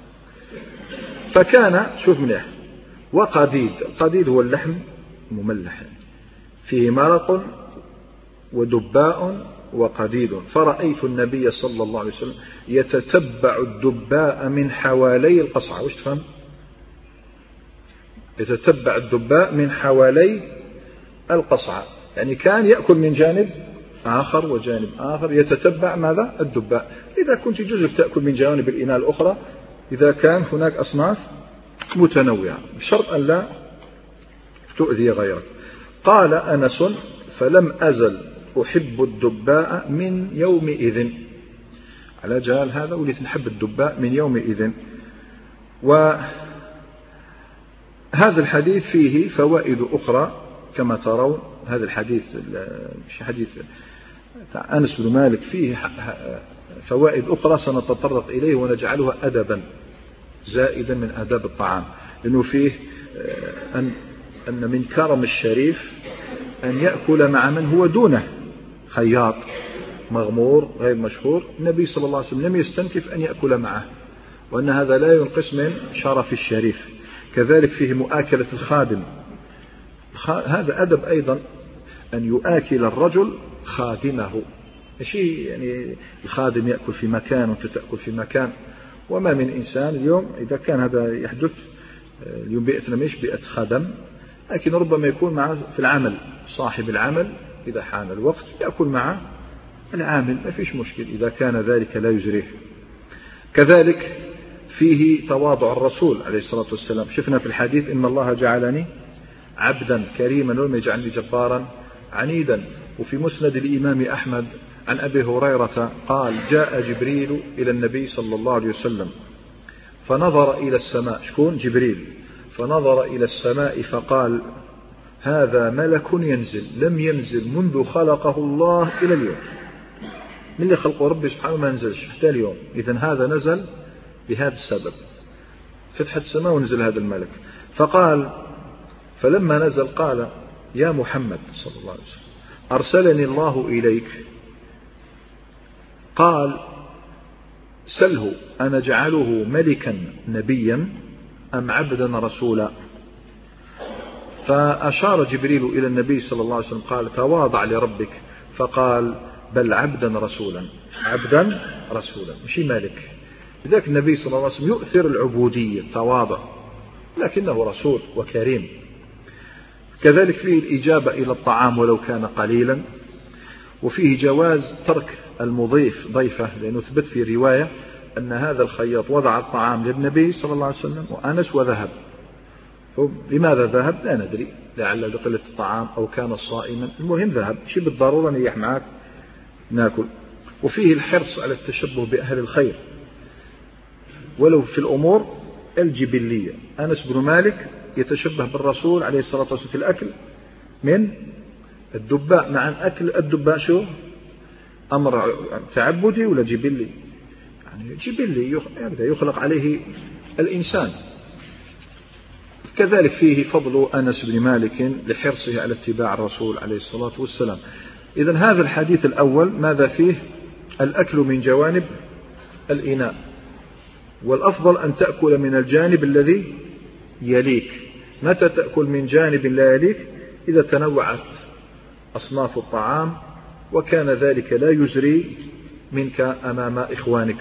فكان شوف مليح وقديد. القديد هو اللحم مملح فيه مرق ودباء وقديد. فرأيت النبي صلى الله عليه وسلم يتتبع الدباء من حوالي القصعة. وش تفهم؟ يتتبع الدباء من حوالي القصعة، يعني كان يأكل من جانب آخر وجانب آخر، يتتبع ماذا؟ الدباء. إذا كنت يجوز تأكل من جوانب الإناء الأخرى إذا كان هناك أصناف متنوعة، بشرط أن لا تؤذي غيرك. قال أنس فلم أزل أحب الدباء من يومئذ. على جال هذا وليت نحب الدباء من يومئذ. وهذا الحديث فيه فوائد أخرى كما ترون. هذا الحديث مش حديث أنس بن مالك، فيه فوائد أخرى سنتطرق إليه ونجعلها أدبا زائدا من آداب الطعام، لأنه فيه أن أن من كرم الشريف أن يأكل مع من هو دونه، خياط مغمور غير مشهور. النبي صلى الله عليه وسلم لم يستنكف أن يأكل معه، وأن هذا لا ينقص من شرف الشريف. كذلك فيه مؤاكلة الخادم، هذا أدب أيضا أن يؤاكل الرجل خادمه. شيء يعني الخادم يأكل في مكان وأنت تأكل في مكان. وما من إنسان اليوم إذا كان هذا يحدث اليوم بيئتنا مش بيئة خدم، لكن ربما يكون مع في العمل صاحب العمل إذا حان الوقت يأكل مع العامل، ما فيش مشكل إذا كان ذلك لا يجريه. كذلك فيه تواضع الرسول عليه الصلاة والسلام. شفنا في الحديث إن الله جعلني عبدا كريما ولم يجعلني جبارا عنيدا. وفي مسند الإمام أحمد عن أبي هريرة قال جاء جبريل إلى النبي صلى الله عليه وسلم فنظر إلى السماء. شكون؟ جبريل. فنظر إلى السماء فقال هذا ملك ينزل لم ينزل منذ خلقه الله إلى اليوم. من اللي خلقه ربي سبحانه ما نزلش حتى اليوم. إذن هذا نزل بهذا السبب، فتحت السماء ونزل هذا الملك. فقال فلما نزل قال يا محمد صلى الله عليه وسلم أرسلني الله إليك. قال سله أنا جعله ملكا نبيا أم عبدا رسولا. فأشار جبريل إلى النبي صلى الله عليه وسلم قال تواضع لربك. فقال بل عبدا رسولا، عبدا رسولا مش ملك. لذلك النبي صلى الله عليه وسلم يؤثر العبودية التواضع، لكنه رسول وكريم. كذلك فيه الإجابة إلى الطعام ولو كان قليلا. وفيه جواز ترك المضيف ضيفه، لأنه ثبت في رواية أن هذا الخياط وضع الطعام للنبي صلى الله عليه وسلم وأنس وذهب. لماذا ذهب؟ لا ندري، لعل لقلة الطعام أو كان صائما، المهم ذهب. شيء بالضرورة نيح معك ناكل. وفيه الحرص على التشبه بأهل الخير ولو في الأمور الجبلية. أنس بن مالك يتشبه بالرسول عليه الصلاة والسلام في الأكل من الدباء، مع أكل الدباء شو أمر تعبدي ولا جبلي؟ يعني جبلي يخلق عليه الإنسان. كذلك فيه فضل أنس بن مالك لحرصه على اتباع الرسول عليه الصلاة والسلام. إذن هذا الحديث الأول ماذا فيه؟ الأكل من جوانب الإناء، والأفضل أن تأكل من الجانب الذي يليك. متى تأكل من جانب لا يليك؟ إذا تنوعت أصناف الطعام وكان ذلك لا يزري منك أمام إخوانك.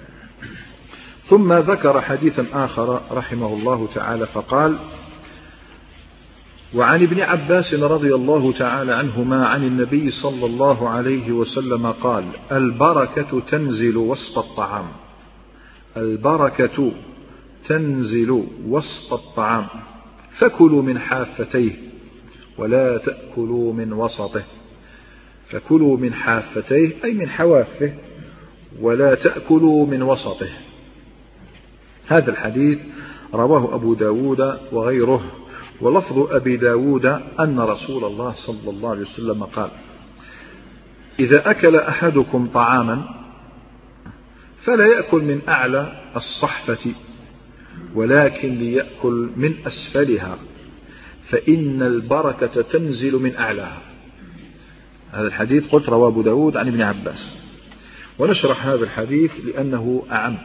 ثم ذكر حديثا آخر رحمه الله تعالى فقال: وعن ابن عباس رضي الله تعالى عنهما عن النبي صلى الله عليه وسلم قال: البركة تنزل وسط الطعام. البركة تنزل وسط الطعام فكلوا من حافتيه ولا تأكلوا من وسطه. فكلوا من حافتيه أي من حوافه، ولا تأكلوا من وسطه. هذا الحديث رواه أبو داود وغيره، ولفظ أبي داود أن رسول الله صلى الله عليه وسلم قال: إذا أكل أحدكم طعاما فلا يأكل من أعلى الصحفة ولكن ليأكل من أسفلها فإن البركة تنزل من أعلاها. هذا الحديث قلت رواه أبو داود عن ابن عباس، ونشرح هذا الحديث لأنه أعم.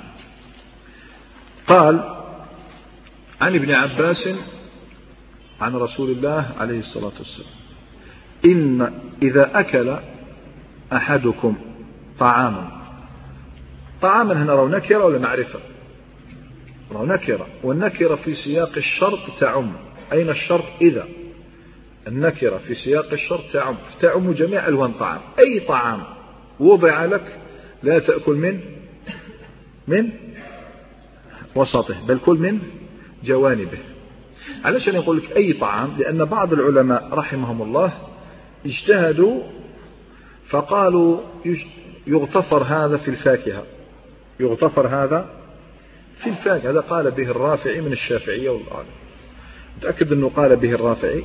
قال عن ابن عباس عن رسول الله عليه الصلاة والسلام: إن إذا أكل أحدكم طعاما. طعاما هنا رو نكرة ولا معرفة؟ رو نكرة، والنكرة في سياق الشرط تعم. أين الشرط؟ إذا. النكرة في سياق الشرط تعم، تعم جميع ألوان طعام. أي طعام وضع لك لا تأكل من من وسطه بل كل من جوانبه. علشان يقول لك أي طعام؟ لأن بعض العلماء رحمهم الله اجتهدوا فقالوا يغتفر هذا في الفاكهة، يغتفر هذا في الفاكهة. هذا قال به الرافعي من الشافعية والآن، متأكد أنه قال به الرافعي.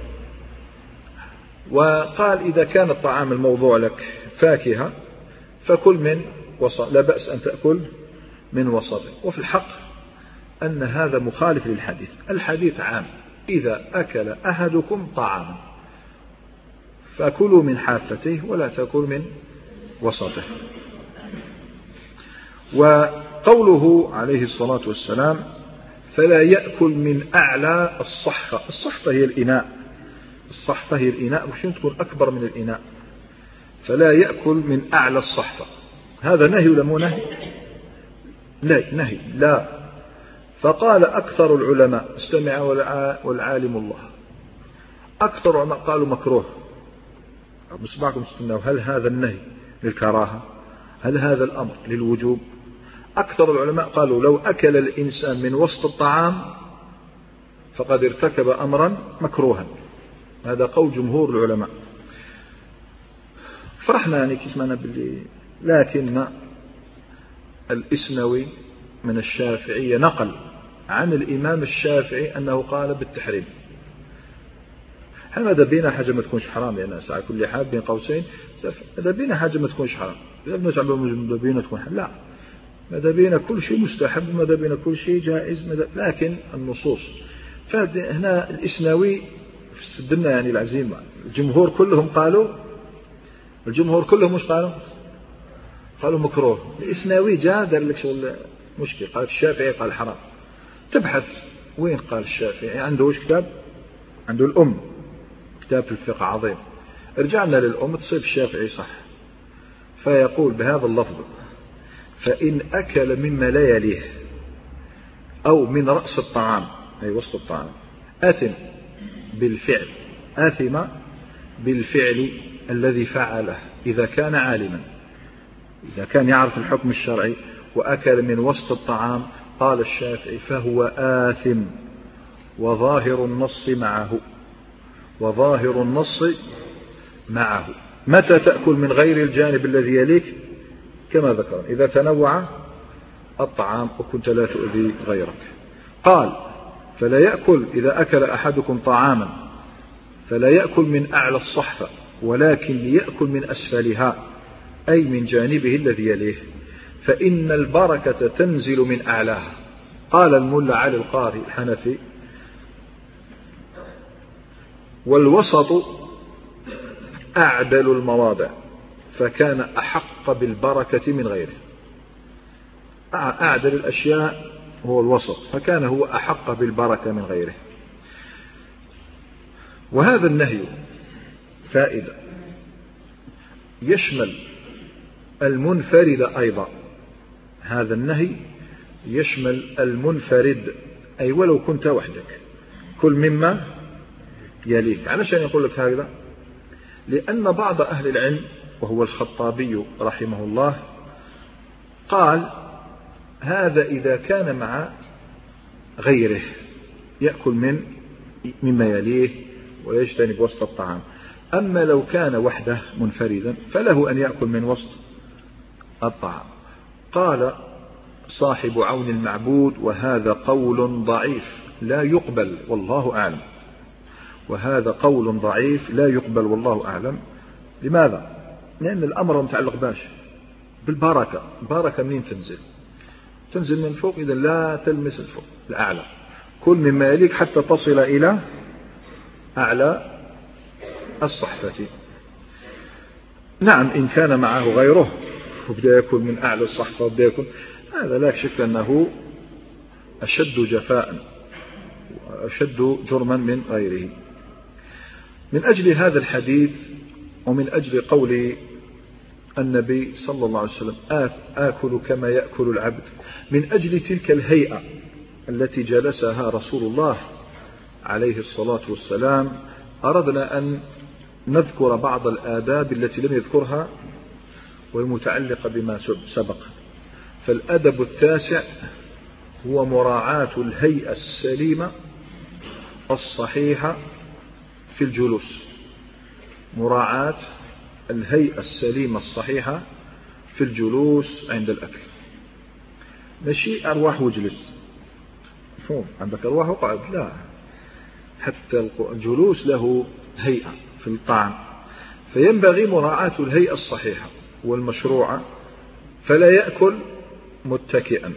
وقال إذا كان الطعام الموضوع لك فاكهة فكل من وسط، لا بأس أن تأكل من وسطه. وفي الحق أن هذا مخالف للحديث. الحديث عام: إذا أكل أحدكم طعاما فكلوا من حافته ولا تأكل من وسطه. وقوله عليه الصلاة والسلام: فلا يأكل من أعلى الصحفة. الصحفة هي الإناء، الصحفة هي الإناء، وشون تكون أكبر من الإناء. فلا يأكل من أعلى الصحفة. هذا نهي ولا مو نهي؟ لا نهي لا. فقال أكثر العلماء، استمع والعالم الله، أكثر العلماء قالوا مكروه. مصبعكم استنوا، هل هذا النهي للكراهة؟ هل هذا الأمر للوجوب؟ أكثر العلماء قالوا لو أكل الإنسان من وسط الطعام فقد ارتكب أمرا مكروها. هذا قول جمهور العلماء. فرحنا يعني كسمنا باللي، لكن الإسنوي من الشافعية نقل عن الإمام الشافعي أنه قال بالتحريم. هل ماذا بينا حاجة ما تكونش حرام؟ يعني ساعة كل حال بين قوسين ماذا بينا حاجة ما تكونش حرام؟ ماذا بينا تكون حرام؟ لا، ماذا بينا كل شيء مستحب، ماذا بينا كل شيء جائز، ماذا. لكن النصوص فهنا الإسناوي سدنا يعني العزيمة. الجمهور كلهم قالوا، الجمهور كلهم مش قالوا قالوا مكروه. الإسناوي جاء دار لك شغل مشكلة، قال الشافعي قال حرام. تبحث وين قال الشافعي، عنده وش كتاب؟ عنده الأم، كتاب في الفقه عظيم. رجعنا للأم تصيب الشافعي صح، فيقول بهذا اللفظ: فإن أكل مما لا يليه أو من رأس الطعام أي وسط الطعام آثم بالفعل، آثم بالفعل الذي فعله إذا كان عالما، إذا كان يعرف الحكم الشرعي وأكل من وسط الطعام، قال الشافعي فهو آثم، وظاهر النص معه، وظاهر النص معه. متى تأكل من غير الجانب الذي يليك؟ كما ذكر إذا تنوع الطعام وكنت لا تؤذي غيرك. قال: فلا يأكل إذا أكل أحدكم طعاما فلا يأكل من أعلى الصحفة ولكن ليأكل من أسفلها أي من جانبه الذي يليه، فإن البركة تنزل من أعلاها. قال الملا علي القاري الحنفي: والوسط أعدل المواضع فكان أحق بالبركة من غيره. أعدل الأشياء هو الوسط فكان هو أحق بالبركة من غيره. وهذا النهي فائدة يشمل المنفرد أيضا. هذا النهي يشمل المنفرد أي ولو كنت وحدك كل مما يليك. علشان يقول لك هذا لأن بعض أهل العلم وهو الخطابي رحمه الله قال هذا إذا كان مع غيره يأكل من مما يليه ويجتنب وسط الطعام. أما لو كان وحده منفردا فله أن يأكل من وسط الطعام. قال صاحب عون المعبود وهذا قول ضعيف لا يقبل والله أعلم. وهذا قول ضعيف لا يقبل والله أعلم. لماذا؟ لأن الأمر متعلق باش بالبركة. البركة منين تنزل؟ تنزل من فوق، إذا لا تلمس الفوق الأعلى. كل مما يليك حتى تصل إلى أعلى الصحفة. نعم إن كان معه غيره وبدأ يأكل من أعلى الصحفة وبدأ يأكل، هذا لا شك أنه أشد جفاء وأشد جرما من غيره. من أجل هذا الحديث ومن أجل قول النبي صلى الله عليه وسلم آكل كما يأكل العبد، من أجل تلك الهيئة التي جلسها رسول الله عليه الصلاة والسلام أردنا أن نذكر بعض الآداب التي لم يذكرها والمتعلقة بما سبق. فالأدب التاسع هو مراعاة الهيئة السليمة الصحيحة في الجلوس. مراعاة الهيئة السليمة الصحيحة في الجلوس عند الأكل. ماشي أرواح وجلس، مفهوم؟ عندك أرواح وقعد، لا، حتى الجلوس له هيئة في الطعام، فينبغي مراعاة الهيئة الصحيحة والمشروعة. فلا يأكل متكئا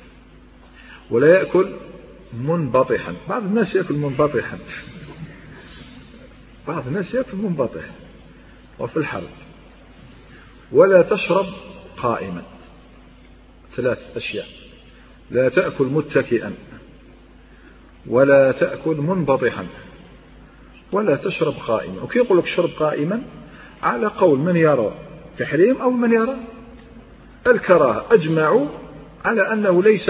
ولا يأكل منبطحا. بعض الناس يأكل منبطحا، بعض الناس يأكل منبطح وفي الحرب. ولا تشرب قائما. ثلاث أشياء: لا تأكل متكئا ولا تأكل منبطحا ولا تشرب قائما. وكي يقول لك شرب قائما على قول من يرى تحريم أو من يرى الكراهة. أجمعوا على أنه ليس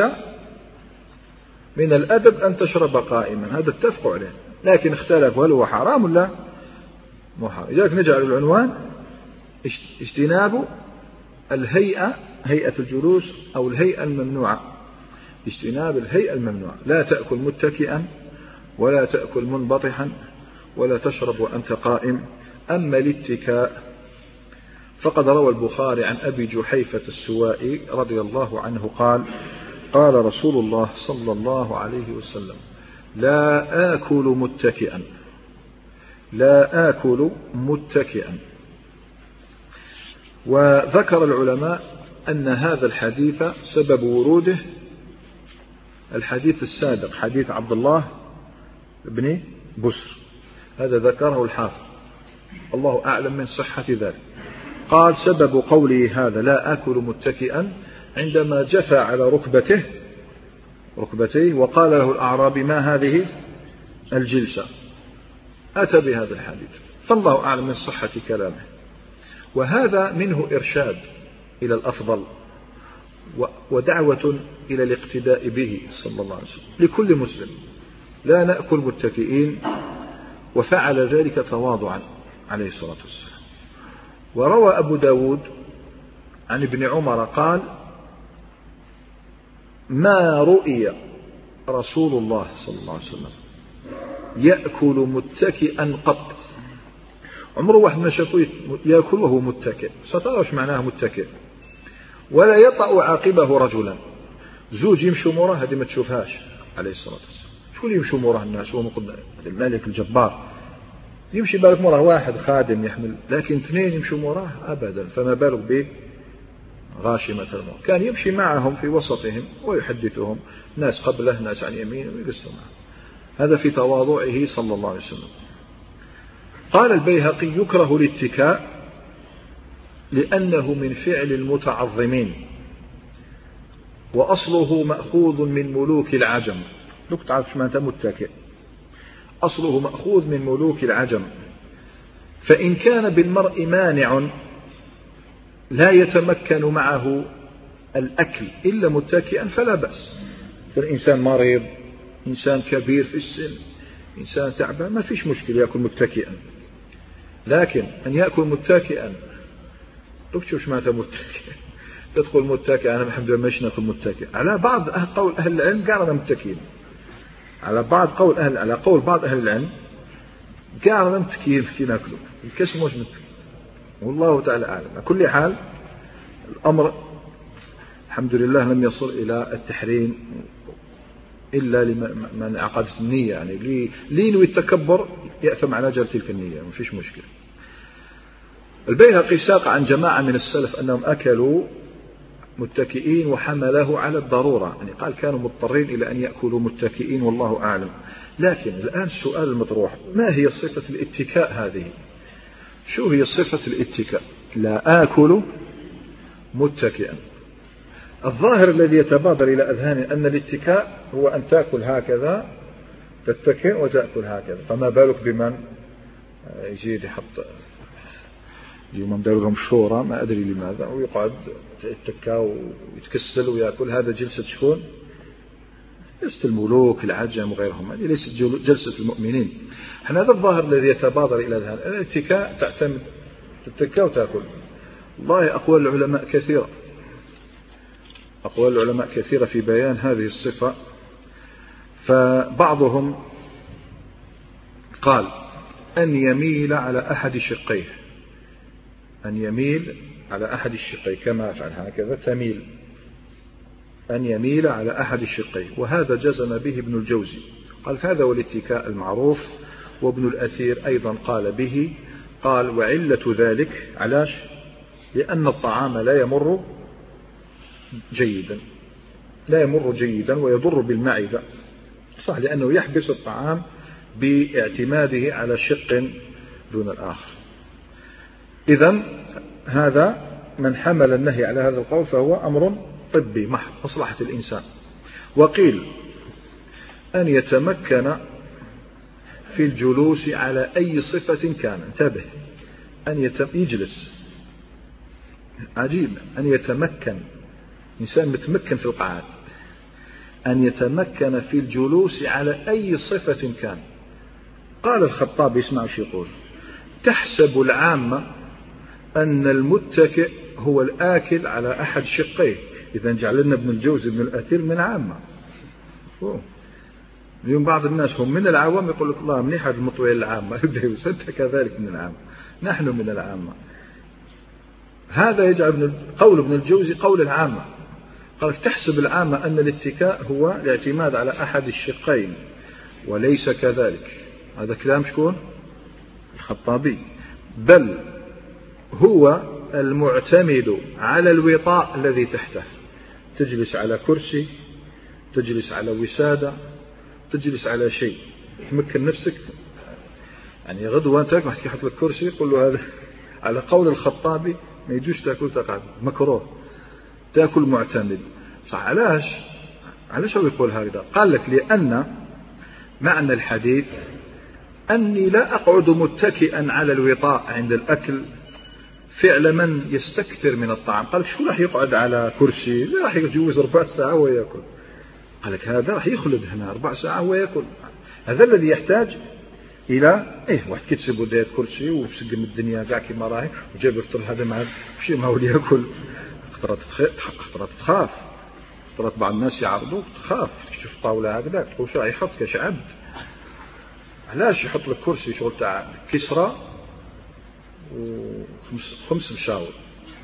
من الأدب أن تشرب قائما، هذا اتفقوا عليه، لكن اختلفوا هل هو حرام ولا مو حرام. لذلك نجعل العنوان اجتناب الهيئة، هيئة الجلوس أو الهيئة الممنوعة، اجتناب الهيئة الممنوعة. لا تأكل متكئا ولا تأكل منبطحا ولا تشرب وأنت قائم. أما الاتكاء فقد روى البخاري عن أبي جحيفة السوائي رضي الله عنه قال: قال رسول الله صلى الله عليه وسلم: لا آكل متكئا، لا آكل متكئا. وذكر العلماء أن هذا الحديث سبب وروده الحديث السابق، حديث عبد الله بن بسر، هذا ذكره الحافظ، الله أعلم من صحة ذلك. قال: سبب قوله هذا لا آكل متكئا عندما جفى على ركبته ركبتيه وقال له الأعرابي: ما هذه الجلسة؟ أتى بهذا الحديث، فالله أعلم من صحة كلامه. وهذا منه إرشاد إلى الأفضل ودعوة إلى الاقتداء به صلى الله عليه وسلم لكل مسلم. لا نأكل متكئين، وفعل ذلك تواضعا عليه الصلاة والسلام. وروى أبو داود عن ابن عمر قال: ما رؤي رسول الله صلى الله عليه وسلم يأكل متكئا قط. عمره واحد ما شافه يأكل وهو متكئ، سترى وش معناه متكئ. ولا يطأ عاقبه رجلا. زوج يمشوا مراه هذه ما تشوفهاش عليه الصلاة والسلام. شو اللي يمشوا مراه الناس؟ هو الملك الجبار يمشي بالك مراه واحد خادم يحمل، لكن اثنين يمشوا مراه أبدا، فما بالك به غاشمة الموت. كان يمشي معهم في وسطهم ويحدثهم، ناس قبله ناس عن يمينه ويقسم معه. هذا في تواضعه صلى الله عليه وسلم. قال البيهقي يكره الاتكاء لأنه من فعل المتعظمين وأصله مأخوذ من ملوك العجم. لك تعرف ما أنت متكئ، أصله مأخوذ من ملوك العجم، فإن كان بالمرء مانع لا يتمكن معه الأكل إلا متكئا فلا بأس. فالإنسان مريض، إنسان كبير في السن، إنسان تعبان، ما فيش مشكلة يأكل متكئا. لكن أن يأكل متكئا، تكتشف ما متكئ، تدخل متكئ، أنا الحمد لله مش ناكل متكئ. على بعض أهل قول أهل العلم قالنا متكئين، على بعض قول أهل على قول بعض أهل العلم قالنا متكئين في ناكله، الكسم مش متكئ، والله تعالى أعلم. على كل حال الأمر الحمد لله لم يصل إلى التحريم إلا لمن عقدت النية، يعني لينوي التكبر يأثم على أجل تلك النية، ما فيش مشكلة. البيهقي ساق عن جماعة من السلف أنهم أكلوا متكئين وحمله على الضرورة، يعني قال كانوا مضطرين إلى أن يأكلوا متكئين والله أعلم. لكن الآن السؤال المطروح، ما هي صفة الاتكاء هذه؟ شو هي صفة الاتكاء؟ لا آكل متكئا. الظاهر الذي يتبادر إلى أذهاني أن الاتكاء هو أن تأكل هكذا، تتكئ وتأكل هكذا، فما بالك بمن يجي يحط اليوم مدار لهم شورى ما أدري لماذا، ويقعد يتكا ويتكسل ويأكل. هذا جلسة شكون؟ جلسة الملوك العجم وغيرهم، هذه ليست جلسة المؤمنين. احنا هذا الظاهر الذي يتبادر إلى الذهن، الاتكاء تعتمد تتكا وتأكل. والله أقوال العلماء كثيرة، أقوال العلماء كثيرة في بيان هذه الصفة. فبعضهم قال أن يميل على أحد شقيه، أن يميل على أحد الشقين كما أفعل هكذا تميل، أن يميل على أحد الشقين، وهذا جزم به ابن الجوزي، قال هذا هو الاتكاء المعروف. وابن الأثير أيضا قال به، قال وعلة ذلك علاش؟ لأن الطعام لا يمر جيدا، لا يمر جيدا ويضر بالمعدة، صح، لأنه يحبس الطعام باعتماده على شق دون الآخر. إذن هذا من حمل النهي على هذا القول فهو أمر طبي محض، مصلحة الإنسان. وقيل أن يتمكن في الجلوس على أي صفة كان، انتبه، أن يجلس، عجيب، أن يتمكن، إنسان متمكن في القعاد، أن يتمكن في الجلوس على أي صفة كان. قال الخطابي، اسمعوا شو يقول: تحسب العامة أن المتكئ هو الآكل على أحد شقيه. إذا جعلنا ابن الجوزي ابن الأثير من عامة. اليوم بعض الناس هم من العوام يقول لك الله منيح هذا المطويل العامة، أنت كذلك من العامة، نحن من العامة. هذا يجعل ابن قول ابن الجوزي قول العامة. قال تحسب العامة أن الاتكاء هو الاعتماد على أحد الشقين، وليس كذلك. هذا كلام شكون؟ الخطابي. بل هو المعتمد على الوطاء الذي تحته، تجلس على كرسي، تجلس على وسادة، تجلس على شيء تمكن نفسك. يعني غدوة أنت واحد يحط لك كرسي يقول له هذا على قول الخطابي ما يجوش تأكل تقعد، مكروه، تأكل معتمد. صح، علاش علاش هو يقول هذا؟ قال لك لأن معنى الحديث أني لا أقعد متكئا على الوطاء عند الأكل فعل من يستكثر من الطعام. قال لك شو راح يقعد على كرسي؟ لا راح يجوز ربع ساعة ويأكل. قال لك هذا راح يخلد هنا ربع ساعة ويأكل. هذا الذي يحتاج إلى إيه واحد كتسب وديت كرسي وسقم الدنيا قاع كما راهي وجاب يفطر هذا مع شيء ما هو يأكل. خطرات خطرات تخاف، خطرات بعض الناس يعرضوك تخاف، تشوف طاولة هكذا تقول شو راح يحط كاش عبد. علاش يحط لك كرسي شغل تاع كسرة وخمس خمس مشاور،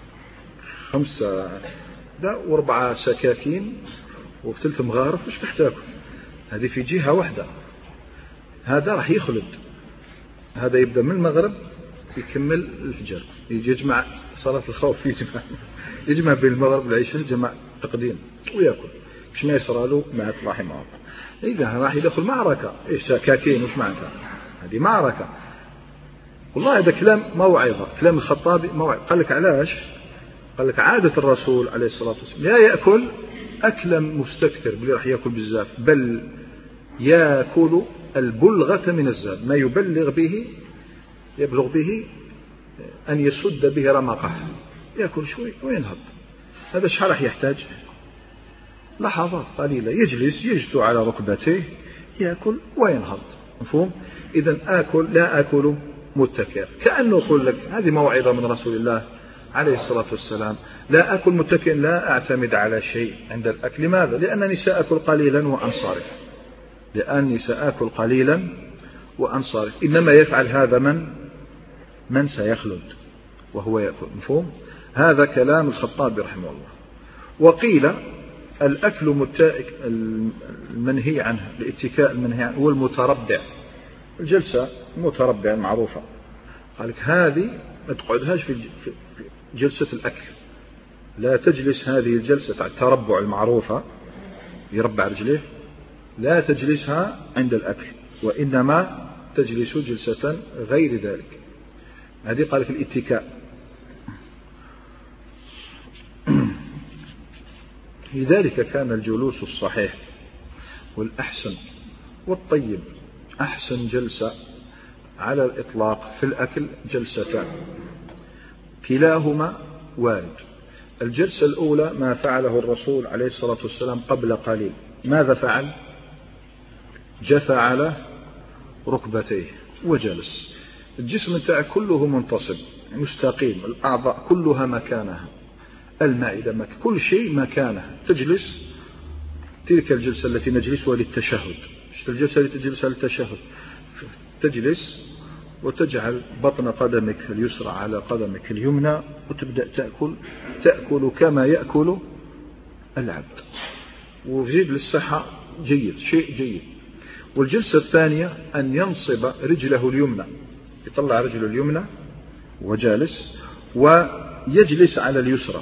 خمسة دا واربعة سكاكين وثلث مغارف، مش تحتاكل. هذه في جهة واحدة. هذا راح يخلد، هذا يبدأ من المغرب يكمل الفجر، يجي يجمع صلاة الخوف، يجمع يجمع بين المغرب والعشاء، جمع تقديم ويأكل كش ما يسرى له مع رحمه الله. إذا راح يدخل معركة، إيش سكاكين وش معناتها؟ هذه معركة. والله هذا كلام موعظة، كلام الخطابي موعظة. قال لك علاش؟ قال لك عادة الرسول عليه الصلاة والسلام لا يأكل أكلا مستكثر بلي راح يأكل بزاف، بل يأكل البلغة من الزاد، ما يبلغ به يبلغ به أن يسد به رمقه، يأكل شوي وينهض. هذا شحال راح يحتاج؟ لحظات قليلة، يجلس يجثو على ركبتيه يأكل وينهض. مفهوم؟ إذن آكل لا آكل متكئا، كأنه يقول لك هذه موعظة من رسول الله عليه الصلاة والسلام، لا أكل متكئا، لا أعتمد على شيء عند الأكل. لماذا؟ لأنني سأكل قليلا وأنصرف، لأني سأكل قليلا وأنصرف. إنما يفعل هذا من من سيخلد وهو يأكل. مفهوم؟ هذا كلام الخطابي رحمه الله. وقيل الأكل متائك المنهي عنه، الاتكاء المنهي عنه هو المتربع، الجلسة المتربع المعروفة. قال لك هذه ما تقعدهاش في جلسة الأكل، لا تجلس هذه الجلسة تاع التربع المعروفة يربع رجليه، لا تجلسها عند الأكل، وإنما تجلس جلسة غير ذلك. هذه قال لك الاتكاء. لذلك كان الجلوس الصحيح والأحسن والطيب، أحسن جلسة على الإطلاق في الأكل جلستان كلاهما وارد. الجلسة الأولى ما فعله الرسول عليه الصلاة والسلام قبل قليل، ماذا فعل؟ جثى على ركبتيه وجلس، الجسم تاعه كله منتصب مستقيم، الأعضاء كلها مكانها، المعدة مكان، كل شيء مكانه. تجلس تلك الجلسة التي نجلسها للتشهد، الجلسة التي تجلسها للتشهد، تجلس وتجعل بطن قدمك اليسرى على قدمك اليمنى وتبدأ تأكل تأكل كما يأكل العبد، وجيد للصحة جيد، شيء جيد. والجلسة الثانية أن ينصب رجله اليمنى، يطلع رجله اليمنى وجالس، ويجلس على اليسرى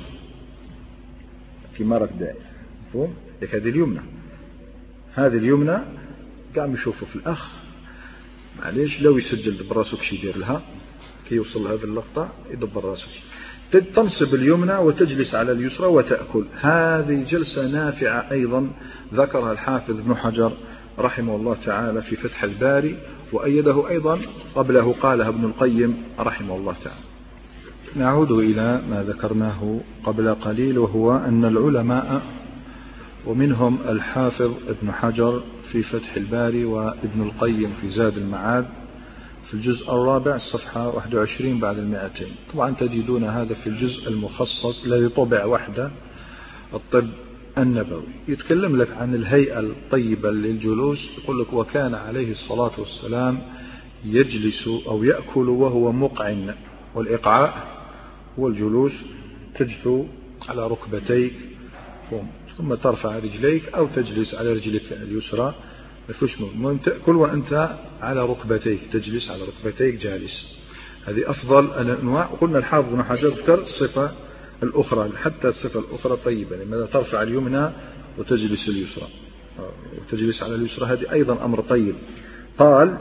في مرق دائر. مفهوم؟ هذه اليمنى، هذه اليمنى قام يشوفوا في الأخ معليش لو يسجل دبر راسك شي يدير لها كي يوصل لهذه اللقطة، يدبر راسك. تنصب اليمنى وتجلس على اليسرى وتأكل. هذه جلسة نافعة أيضا ذكرها الحافظ ابن حجر رحمه الله تعالى في فتح الباري، وأيده أيضا قبله قالها ابن القيم رحمه الله تعالى. نعود إلى ما ذكرناه قبل قليل، وهو أن العلماء ومنهم الحافظ ابن حجر في فتح الباري وابن القيم في زاد المعاد في الجزء الرابع الصفحة واحد وعشرين بعد المائتين، طبعا تجدون هذا في الجزء المخصص الذي طبع وحده الطب النبوي، يتكلم لك عن الهيئة الطيبة للجلوس. يقول لك وكان عليه الصلاة والسلام يجلس أو يأكل وهو مقعن، والإقعاء هو الجلوس تجثو على ركبتيك ثم ترفع رجليك أو تجلس على رجلك اليسرى، المهم تأكل وأنت على ركبتيك، تجلس على ركبتيك جالس. هذه أفضل الأنواع. قلنا الحافظ ابن حجر ذكر الصفة الأخرى، حتى الصفة الأخرى طيبة، لماذا ترفع اليمنى وتجلس اليسرى وتجلس على اليسرى، هذه أيضا أمر طيب. قال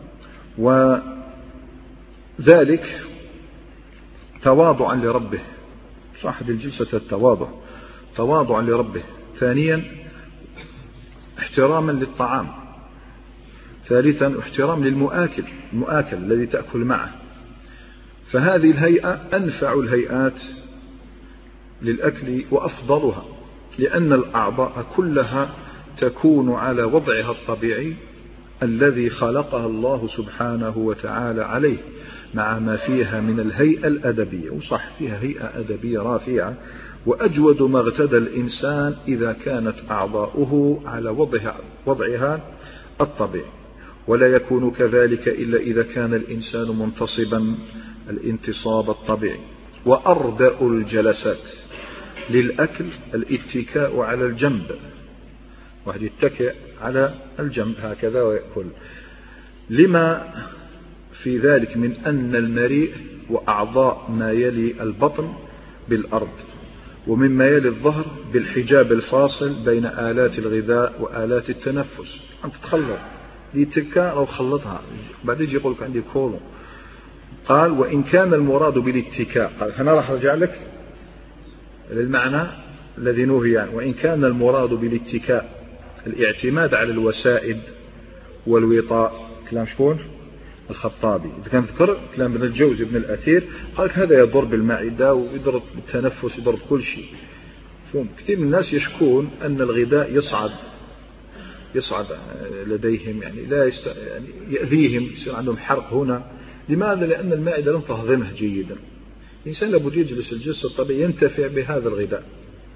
وذلك تواضعا لربه، صاحب الجلسة التواضع، تواضعا لربه. ثانيا احتراما للطعام. ثالثا احترام للمؤكل، المؤكل الذي تأكل معه. فهذه الهيئة أنفع الهيئات للأكل وأفضلها، لأن الأعضاء كلها تكون على وضعها الطبيعي الذي خلقها الله سبحانه وتعالى عليه، مع ما فيها من الهيئة الأدبية، وصح فيها هيئة أدبية رافعة. وأجود ما اغتدى الإنسان إذا كانت أعضاؤه على وضعها, وضعها الطبيعي، ولا يكون كذلك إلا إذا كان الإنسان منتصبا الانتصاب الطبيعي. وأردأ الجلسات للأكل الاتكاء على الجنب، واحد يتكئ على الجنب هكذا ويأكل، لما في ذلك من أن المريء وأعضاء ما يلي البطن بالأرض، ومما يلي الظهر بالحجاب الفاصل بين آلات الغذاء وآلات التنفس. أنت تخلط ليتكا أو خلطها، بعدين يجي يقولك عندي كولون قال وإن كان المراد بالاتكاء، قال هنا راح أرجع لك للمعنى الذي نهي عنه. وإن كان المراد بالاتكاء الاعتماد على الوسائد والوطاء، كلام شكون؟ الخطابي. إذا كان ذكر كلام ابن الجوزي ابن الأثير قال هذا يضر بالمعدة ويضر بالتنفس يضر بكل شيء. فهم كثير من الناس يشكون أن الغذاء يصعد يصعد لديهم، يعني لا يست... يعني يأذيهم، يصير عندهم حرق هنا. لماذا؟ لأن المعدة لم تهضمه جيدا. الإنسان لابد يجلس الجلسة الطبيعي ينتفع بهذا الغذاء.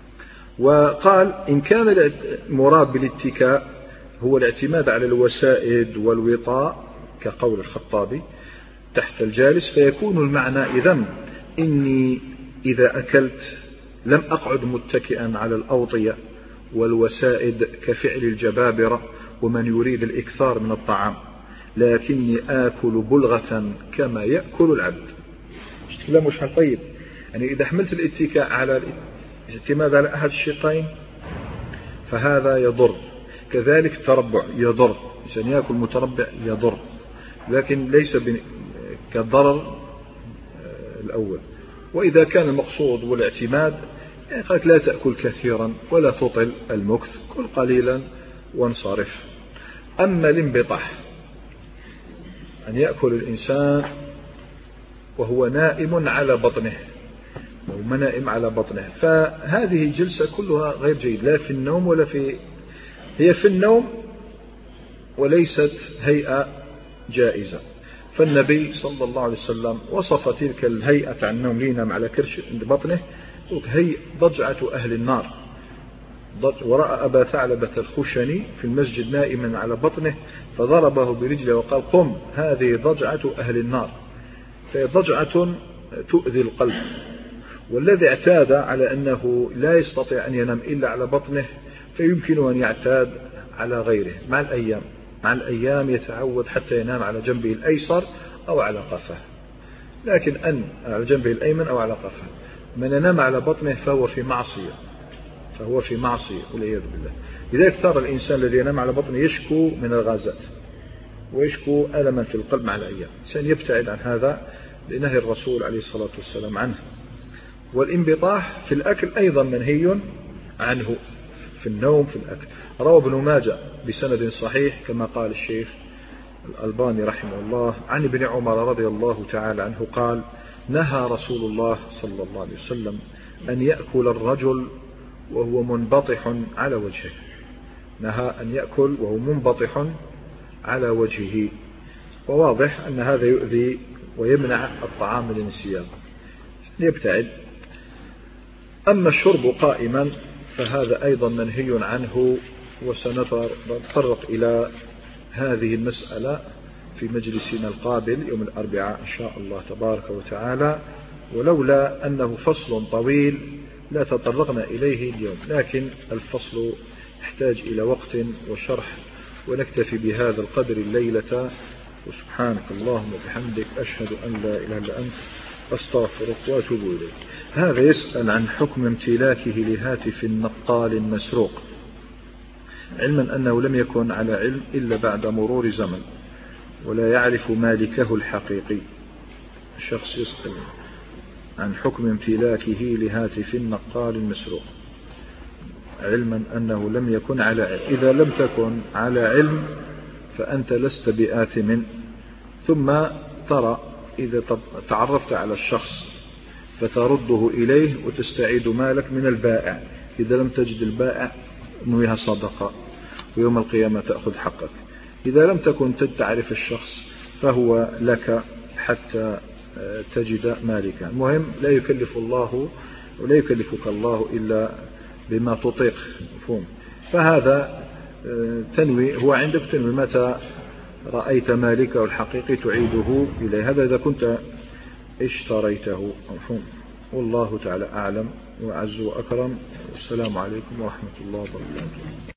وقال إن كان المراد بالاتكاء هو الاعتماد على الوسائد والوطاء كقول الخطابي تحت الجالس، فيكون المعنى إذن إني إذا أكلت لم أقعد متكئا على الأوطية والوسائد كفعل الجبابرة ومن يريد الإكثار من الطعام، لكني آكل بلغة كما يأكل العبد. كلام مش طيب. يعني إذا حملت الاتكاء على الاعتماد على أحد الشقين فهذا يضر. كذلك التربع يضر، إنسان يأكل متربع يضر، لكن ليس كالضرر الأول. وإذا كان المقصود والاعتماد يعني قالت لا تأكل كثيرا ولا تطل المكث، كل قليلا وانصرف. أما الانبطاح أن يأكل الإنسان وهو نائم على بطنه، وهو نائم على بطنه، فهذه جلسة كلها غير جيد، لا في النوم ولا في هي في النوم وليست هيئة جائزة. فالنبي صلى الله عليه وسلم وصف تلك الهيئة عن النوم لينام على كرش بطنه هي ضجعة أهل النار. ورأى أبا ثعلبة الخشني في المسجد نائما على بطنه فضربه برجله وقال قم هذه ضجعة أهل النار. فهي ضجعة تؤذي القلب. والذي اعتاد على أنه لا يستطيع أن ينام إلا على بطنه فيمكن أن يعتاد على غيره مع الأيام. مع الأيام يتعود حتى ينام على جنبه الأيسر أو على قفاه، لكن أن على جنبه الأيمن أو على قفاه. من ينام على بطنه فهو في معصية، فهو في معصية والعياذ بالله. لذلك ترى الإنسان الذي ينام على بطنه يشكو من الغازات ويشكو ألما في القلب مع الأيام. الإنسان يبتعد عن هذا لنهي الرسول عليه الصلاة والسلام عنه. والانبطاح في الأكل أيضا منهي عنه، في النوم في الأكل. روى ابن ماجه بسند صحيح كما قال الشيخ الألباني رحمه الله عن ابن عمر رضي الله تعالى عنه قال نهى رسول الله صلى الله عليه وسلم أن يأكل الرجل وهو منبطح على وجهه. نهى أن يأكل وهو منبطح على وجهه. وواضح أن هذا يؤذي ويمنع الطعام للنسيان، يبتعد. أما الشرب قائما فهذا أيضا منهي عنه، وسنتطرق إلى هذه المسألة في مجلسنا القابل يوم الأربعاء إن شاء الله تبارك وتعالى، ولولا أنه فصل طويل لا تطرقنا إليه اليوم، لكن الفصل يحتاج إلى وقت وشرح، ونكتفي بهذا القدر الليلة. وسبحانك اللهم وبحمدك أشهد أن لا إله إلا أنت أستغفرك وأتوب إليك. هذا يسأل عن حكم امتلاكه لهاتف نقال مسروق، علما أنه لم يكن على علم إلا بعد مرور زمن ولا يعرف مالكه الحقيقي. الشخص يسأل عن حكم امتلاكه لهاتف نقال مسروق علما أنه لم يكن على علم. إذا لم تكن على علم فأنت لست بآثم، ثم ترى إذا تعرفت على الشخص فترده إليه وتستعيد مالك من البائع. إذا لم تجد البائع نويها صدقة ويوم القيامة تأخذ حقك. إذا لم تكن تعرف الشخص فهو لك حتى تجد مالكا. المهم لا يكلف الله ولا يكلفك الله إلا بما تطيق، مفهوم. فهذا تنوي هو عندك تنوي متى رأيت مالكه الحقيقي تعيده إليه، هذا إذا كنت اشتريته، مفهوم. والله تعالى أعلم وأعز وأكرم. والسلام عليكم ورحمة الله وبركاته.